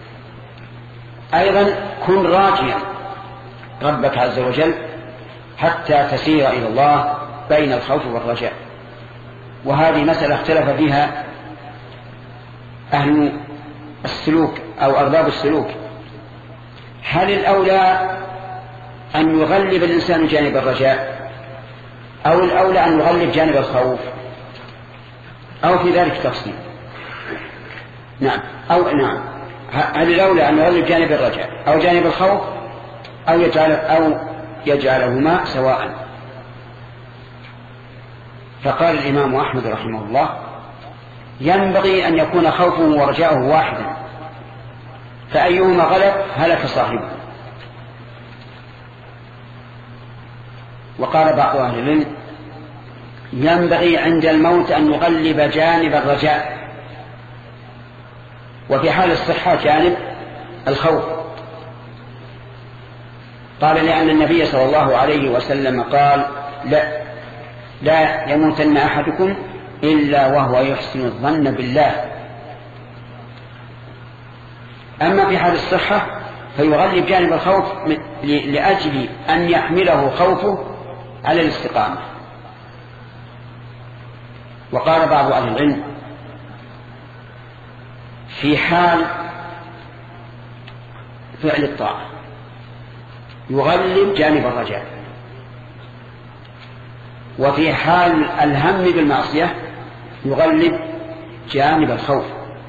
أيضا كن راجيا ربك عز وجل حتى تسير إلى الله بين الخوف والرجاء. وهذه مسألة اختلف فيها أهل السلوك أو أرباب السلوك، هل الأولى أن يغلب الإنسان جانب الرجاء أو الأولى أن يغلب جانب الخوف، أو في ذلك تفصيل؟ نعم أو نعم هل الأولى أن يغلب جانب الرجاء أو جانب الخوف أو يجعل أو يجعلهما سواء؟ فقال الإمام أحمد رحمه الله ينبغي أن يكون خوفه ورجاؤه واحدا، فأيهما غلب هلك صاحبه. وقال بعض أهل العلم ينبغي عند الموت أن يغلب جانب الرجاء، وفي حال الصحة جانب الخوف. قال لأن النبي صلى الله عليه وسلم قال لا لا يموتن أحدكم إلا وهو يحسن الظن بالله. أما في حال الصحة فيغلب جانب الخوف لأجل أن يحمله خوفه على الاستقامة. وقال بعض أهل العلم في حال فعل الطاعة يغلب جانب الرجاء، وفي حال الهم بالمعصية يغلب جانب الخوف،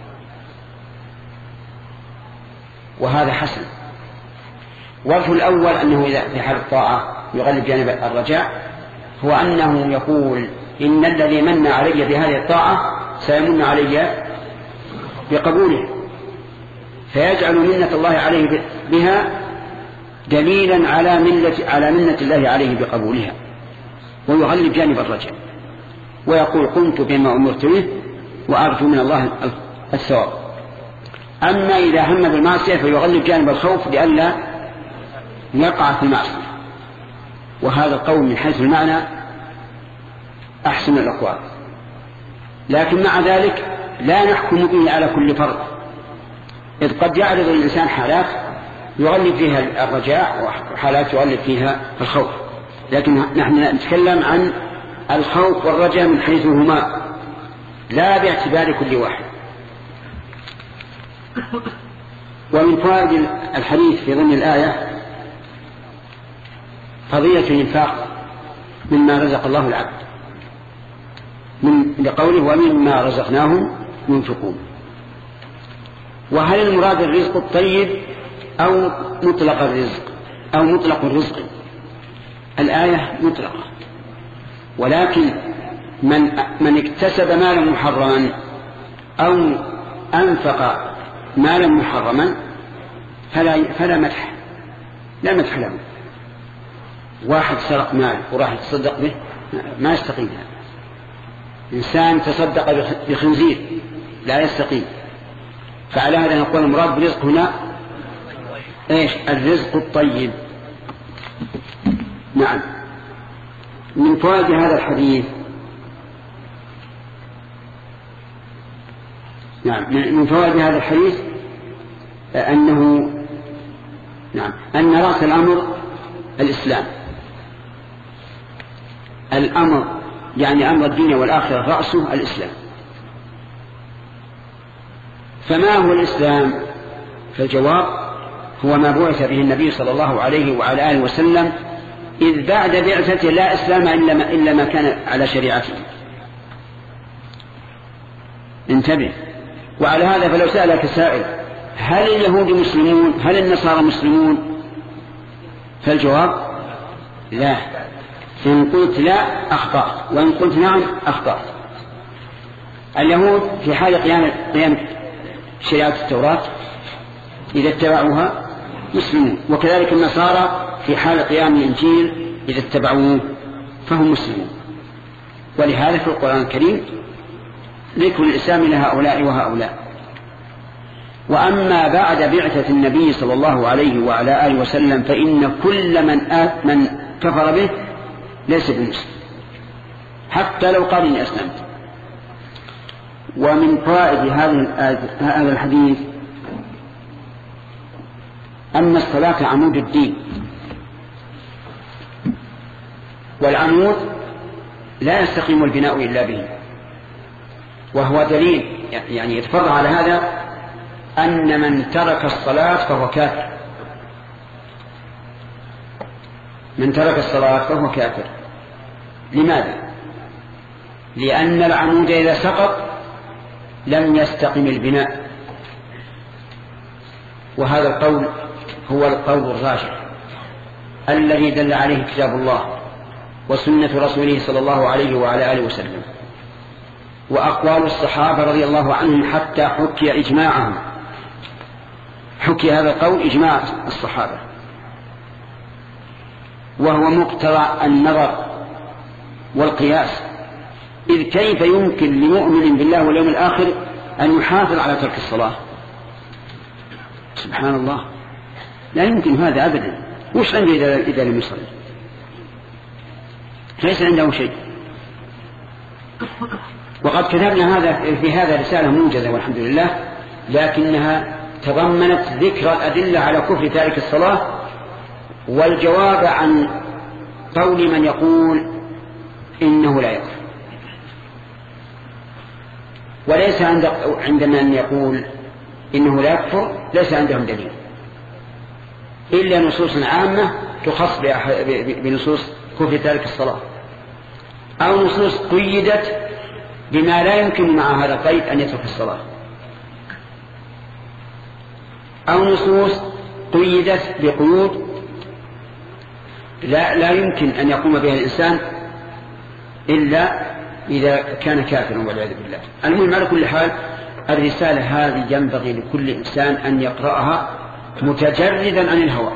وهذا حسن. وجه الأول أنه إذا في حال الطاعة يغلب جانب الرجاء هو أنه يقول إن الذي من علي بهذه الطاعة سيمن علي بقبوله، فيجعل منة الله عليه بها دليلا على منة على منة الله عليه بقبولها، ويغلب جانب الرجاء ويقول قمت بما أمرت به وأرجو من الله الثواب. أما إذا هم بالمعصية فيغلب جانب الخوف لئلا يقع في المعصية، وهذا القول من حيث المعنى أحسن الأقوال، لكن مع ذلك لا نحكم به على كل فرد، إذ قد يعرض الإنسان حالات يغلب فيها الرجاء وحالات يغلب فيها الخوف، لكن نحن نتكلم عن الخوف والرجاء من حيث هما لا باعتبار كل واحد. ومن فوائد الحديث في ضمن الآية قضية الإنفاق مما رزق الله العبد، من لقوله ومما رزقناهم ينفقون. وهل المراد الرزق الطيب أو مطلق الرزق أو مطلق الرزق؟ الآية مطلقة، ولكن من من اكتسب مالا محرما أو أنفق مالا محرما فلا فلا مدح لا مدح له. واحد سرق مال وراح يتصدق به ما يستقيم هذا. إنسان تصدق بخنزير لا يستقيم. فعلى هذا نقول المراد بالرزق هنا ايش؟ الرزق الطيب. نعم. من فوائد هذا الحديث نعم من فوائد هذا الحديث أنه نعم أن رأس الأمر الإسلام. الأمر يعني أمر الدنيا والآخرة رأسه الإسلام. فما هو الإسلام؟ فالجواب هو ما بعث به النبي صلى الله عليه وعلى آله وسلم، إذ بعد بعثته لا إسلام إلا ما, إلا ما كان على شريعته. انتبه. وعلى هذا فلو سألك سائل هل اليهود مسلمون هل النصارى مسلمون؟ فالجواب لا. إن قلت لا أخطأت، وإن قلت نعم أخطأت. اليهود في حال قيام قيام شريعة التوراة إذا اتبعوها مسلمون، وكذلك النصارى في حال قيام الإنجيل إذا اتبعوه فهم مسلمون. ولهذا في القرآن الكريم ذكر الإسلام لهؤلاء وهؤلاء. وأما بعد بعثة النبي صلى الله عليه وعلى آله وسلم فإن كل من من كفر به ليس بمسلم حتى لو قال إني أسلمت. ومن فوائد هذا الحديث أن الصلاة عمود الدين، والعمود لا يستقيم البناء إلا به، وهو دليل يعني يتفرع على هذا أن من ترك الصلاة فهو كافر. من ترك الصلاة فهو كافر. لماذا؟ لأن العمود إذا سقط لم يستقم البناء، وهذا القول هو القول الراجح الذي دل عليه كتاب الله وسنة رسوله صلى الله عليه وعلى آله وسلم وأقوال الصحابة رضي الله عنهم، حتى حكي إجماعهم، حكي هذا القول إجماع الصحابة، وهو مقتضى النظر والقياس. إذ كيف يمكن لمؤمن بالله واليوم الآخر أن يحافظ على ترك الصلاة؟ سبحان الله، لا يمكن هذا أبدا. وش عنده إذا لم يصلي؟ ليس عنده شيء. وقد كتبنا هذا في هذا رسالة موجزة والحمد لله، لكنها تضمنت ذكر الأدلة على كفر تارك الصلاة والجواب عن قول من يقول إنه لا يكفر. وليس عندنا أن يقول إنه لا يكفر ليس عندهم دليل إلا نصوص عامة تخص بنصوص كفر تارك الصلاة، أو نصوص قيدت بما لا يمكن مع هذا القيد أن يترك الصلاة، أو نصوص قيدت بقيود لا, لا يمكن أن يقوم بها الإنسان إلا إذا كان كافرا والعياذ بالله. المهم على كل حال الرسالة هذه ينبغي لكل إنسان أن يقرأها متجردا عن الهوى،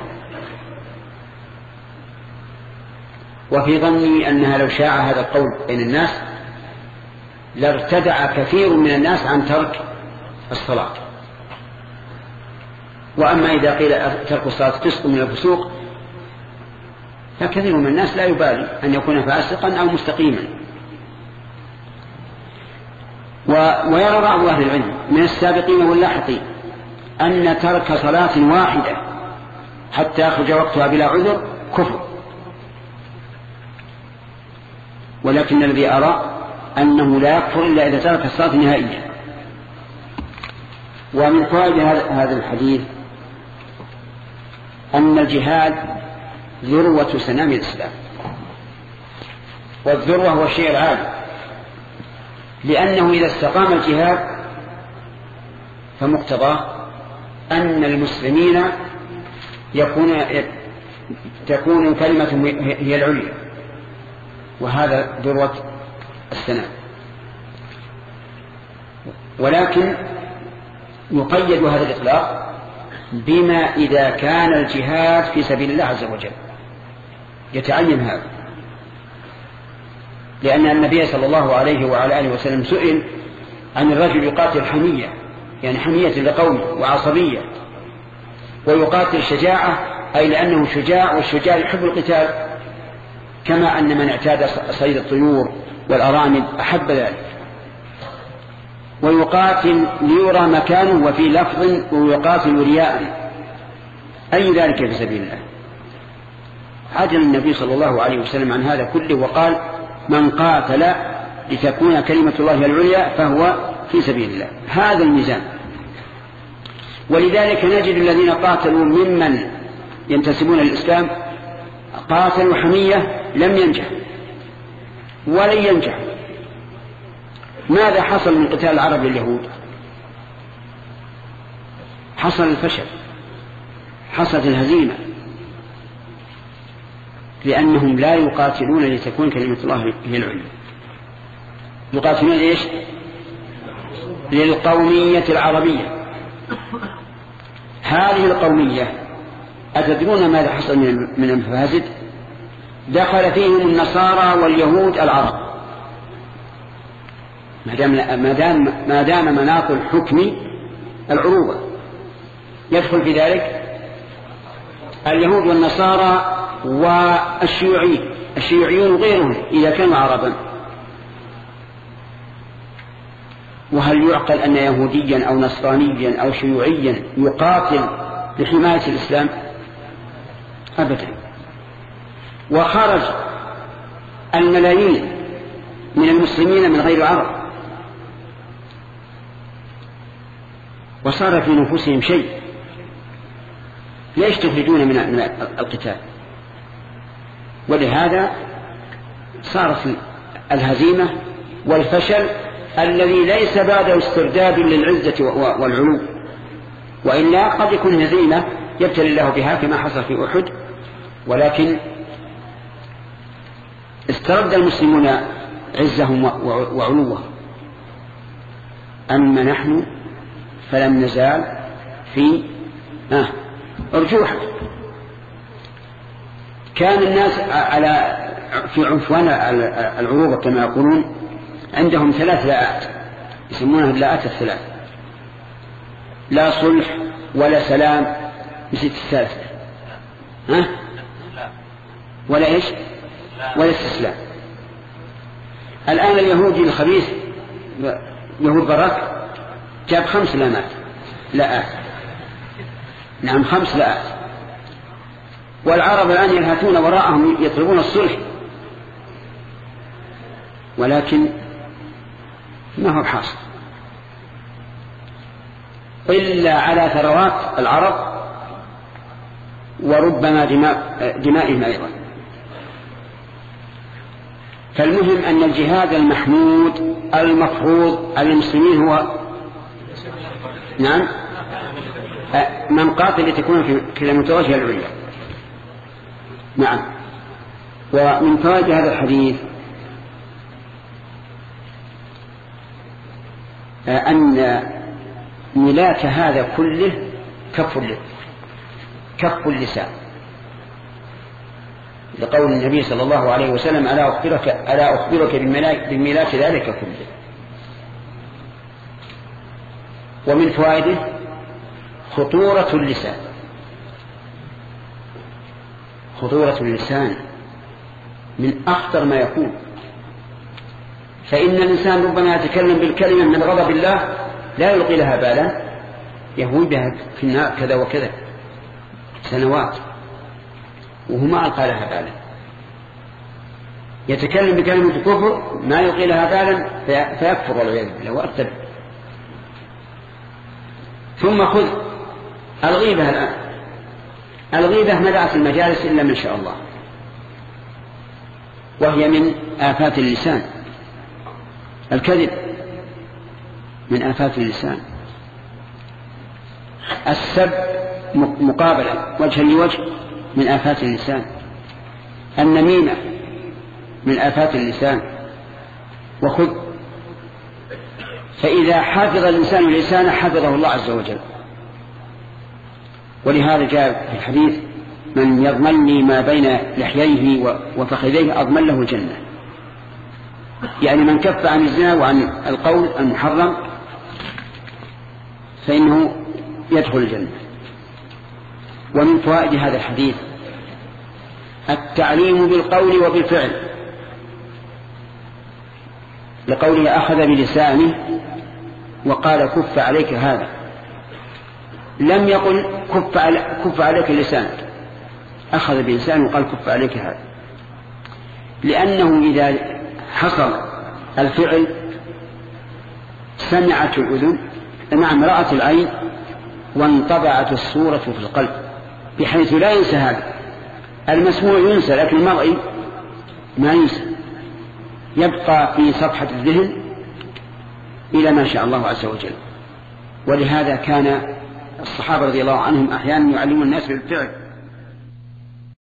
وفي ظني أنها لو شاع هذا القول بين الناس لارتدع كثير من الناس عن ترك الصلاة. وأما إذا قيل ترك الصلاة فسق من الفسوق فكثير من الناس لا يبالي أن يكون فاسقا أو مستقيما. ويرى بعض أهل العلم من السابقين واللاحقين أن ترك صلاة واحدة حتى يخرج وقتها بلا عذر كفر، ولكن الذي أرى أنه لا يكفر إلا إذا ترك الصلاة نهائيا. ومن فوائد هذا الحديث أن الجهاد ذروة سنام الإسلام، والذروة هو الشيء العالي، لأنه إذا استقام الجهاد فمقتضاه أن المسلمين يكون تكون كلمتهم هي العليا، وهذا ذروة السنام. ولكن يقيد هذا الإطلاق بما إذا كان الجهاد في سبيل الله عز وجل، يتعين هذا، لأن النبي صلى الله عليه وعلى آله وسلم سئل عن الرجل يقاتل حمية، يعني حمية لقومه وعصبية، ويقاتل شجاعة أي لأنه شجاع، والشجاع يحب القتال، كما أن من اعتاد صيد الطيور والأرانب أحب ذلك. ويقاتل ليرى مكانه، وفي لفظ ويقاتل رياء، أي ذلك في سبيل الله. عجل النبي صلى الله عليه وسلم عن هذا كله وقال: من قاتل لتكون كلمة الله العليا فهو في سبيل الله. هذا الميزان. ولذلك نجد الذين قاتلوا ممن ينتسبون للإسلام قاتلوا حمية لم ينجح ولن ينجح. ماذا حصل من قتال العرب لليهود؟ حصل الفشل، حصلت الهزيمة، لأنهم لا يقاتلون لتكون كلمة الله هي العليا، يقاتلون ليش؟ للقومية العربية. هذه القومية أتدرون ماذا حصل من المفاسد؟ دخل فيهم النصارى واليهود العرب، ما دام ما دام مناط الحكم العروبة، يدخل في ذلك اليهود والنصارى والشيوعيين الشيوعيون وغيرهم إذا كانوا عربا. وهل يعقل أن يهوديا أو نصرانيا أو شيوعيا يقاتل لحماية الإسلام؟ أبدا. وخرج الملايين من المسلمين من غير العرب، وصار في نفوسهم شيء. ليش تخرجون من القتال؟ ولهذا صارت الهزيمة والفشل الذي ليس بعده استرداد للعزة والعلو، وإلا قد يكون هزيمة يبتلي الله بها كما حصل في أحد، ولكن استرد المسلمون عزهم وعلوهم. أما نحن فلم نزال في آه أرجوحة. كان الناس على في عنفوان العروبة كما يقولون عندهم ثلاث لاءات يسمونها اللاءات الثلاث: لا صلح ولا سلام، نسيت الثالثة، ها؟ ولا إيش ولا استسلام. الآن اليهودي الخبيث يهود براك جاب خمس لامات لاءات، نعم خمس لاءات، والعرب الآن يلهثون وراءهم يطلبون الصلح، ولكن ما هو حاصل إلا على ثروات العرب وربما دماء دمائهم أيضا. فالمهم أن الجهاد المحمود المفروض على المسلمين هو نعم من قاتل لتكون في كلمة وجه العليا. نعم. ومن فوائد هذا الحديث أن ملاك هذا كله كف كف اللسان، لقول النبي صلى الله عليه وسلم ألا أخبرك, ألا أخبرك بملاك ذلك كله. ومن فوائده خطورة اللسان، خطورة اللسان من أخطر ما يكون، فإن الإنسان ربما يتكلم بالكلمة من غضب الله لا يلقي لها بالا، يهوي بها في النار كذا وكذا سنوات وهو ما ألقى لها بالا، يتكلم بكلمة كفر ما يلقي لها بالا فيكفر والعياذ بالله وارتد. ثم خذ الغيبة الآن، الغيبة مدعت المجالس إلا من شاء الله، وهي من آفات اللسان. الكذب من آفات اللسان، السب مقابلة وجها لوجه من آفات اللسان، النميمة من آفات اللسان. وخذ فإذا حفظ الإنسان اللسان حفظه الله عز وجل. ولهذا جاء في الحديث من يضمن لي ما بين لحييه وفخذيه أضمن له الجنة، يعني من كف عن الزنا وعن القول المحرم فإنه يدخل الجنة. ومن فوائد هذا الحديث التعليم بالقول وبالفعل، لقوله أخذ بلسانه وقال كف عليك هذا، لم يقل كف, علي كف عليك لسانك، أخذ بلسانه وقال كف عليك هذا، لأنه إذا حصل الفعل سمعت الأذن نعم رأت العين وانطبعت الصورة في القلب، بحيث لا ينسى هذا. المسموع ينسى لكن المرئي ما ينسى، يبقى في صفحة الذهن إلى ما شاء الله عز وجل. ولهذا كان الصحابة رضي الله عنهم أحيانا يعلمون الناس بالفعل.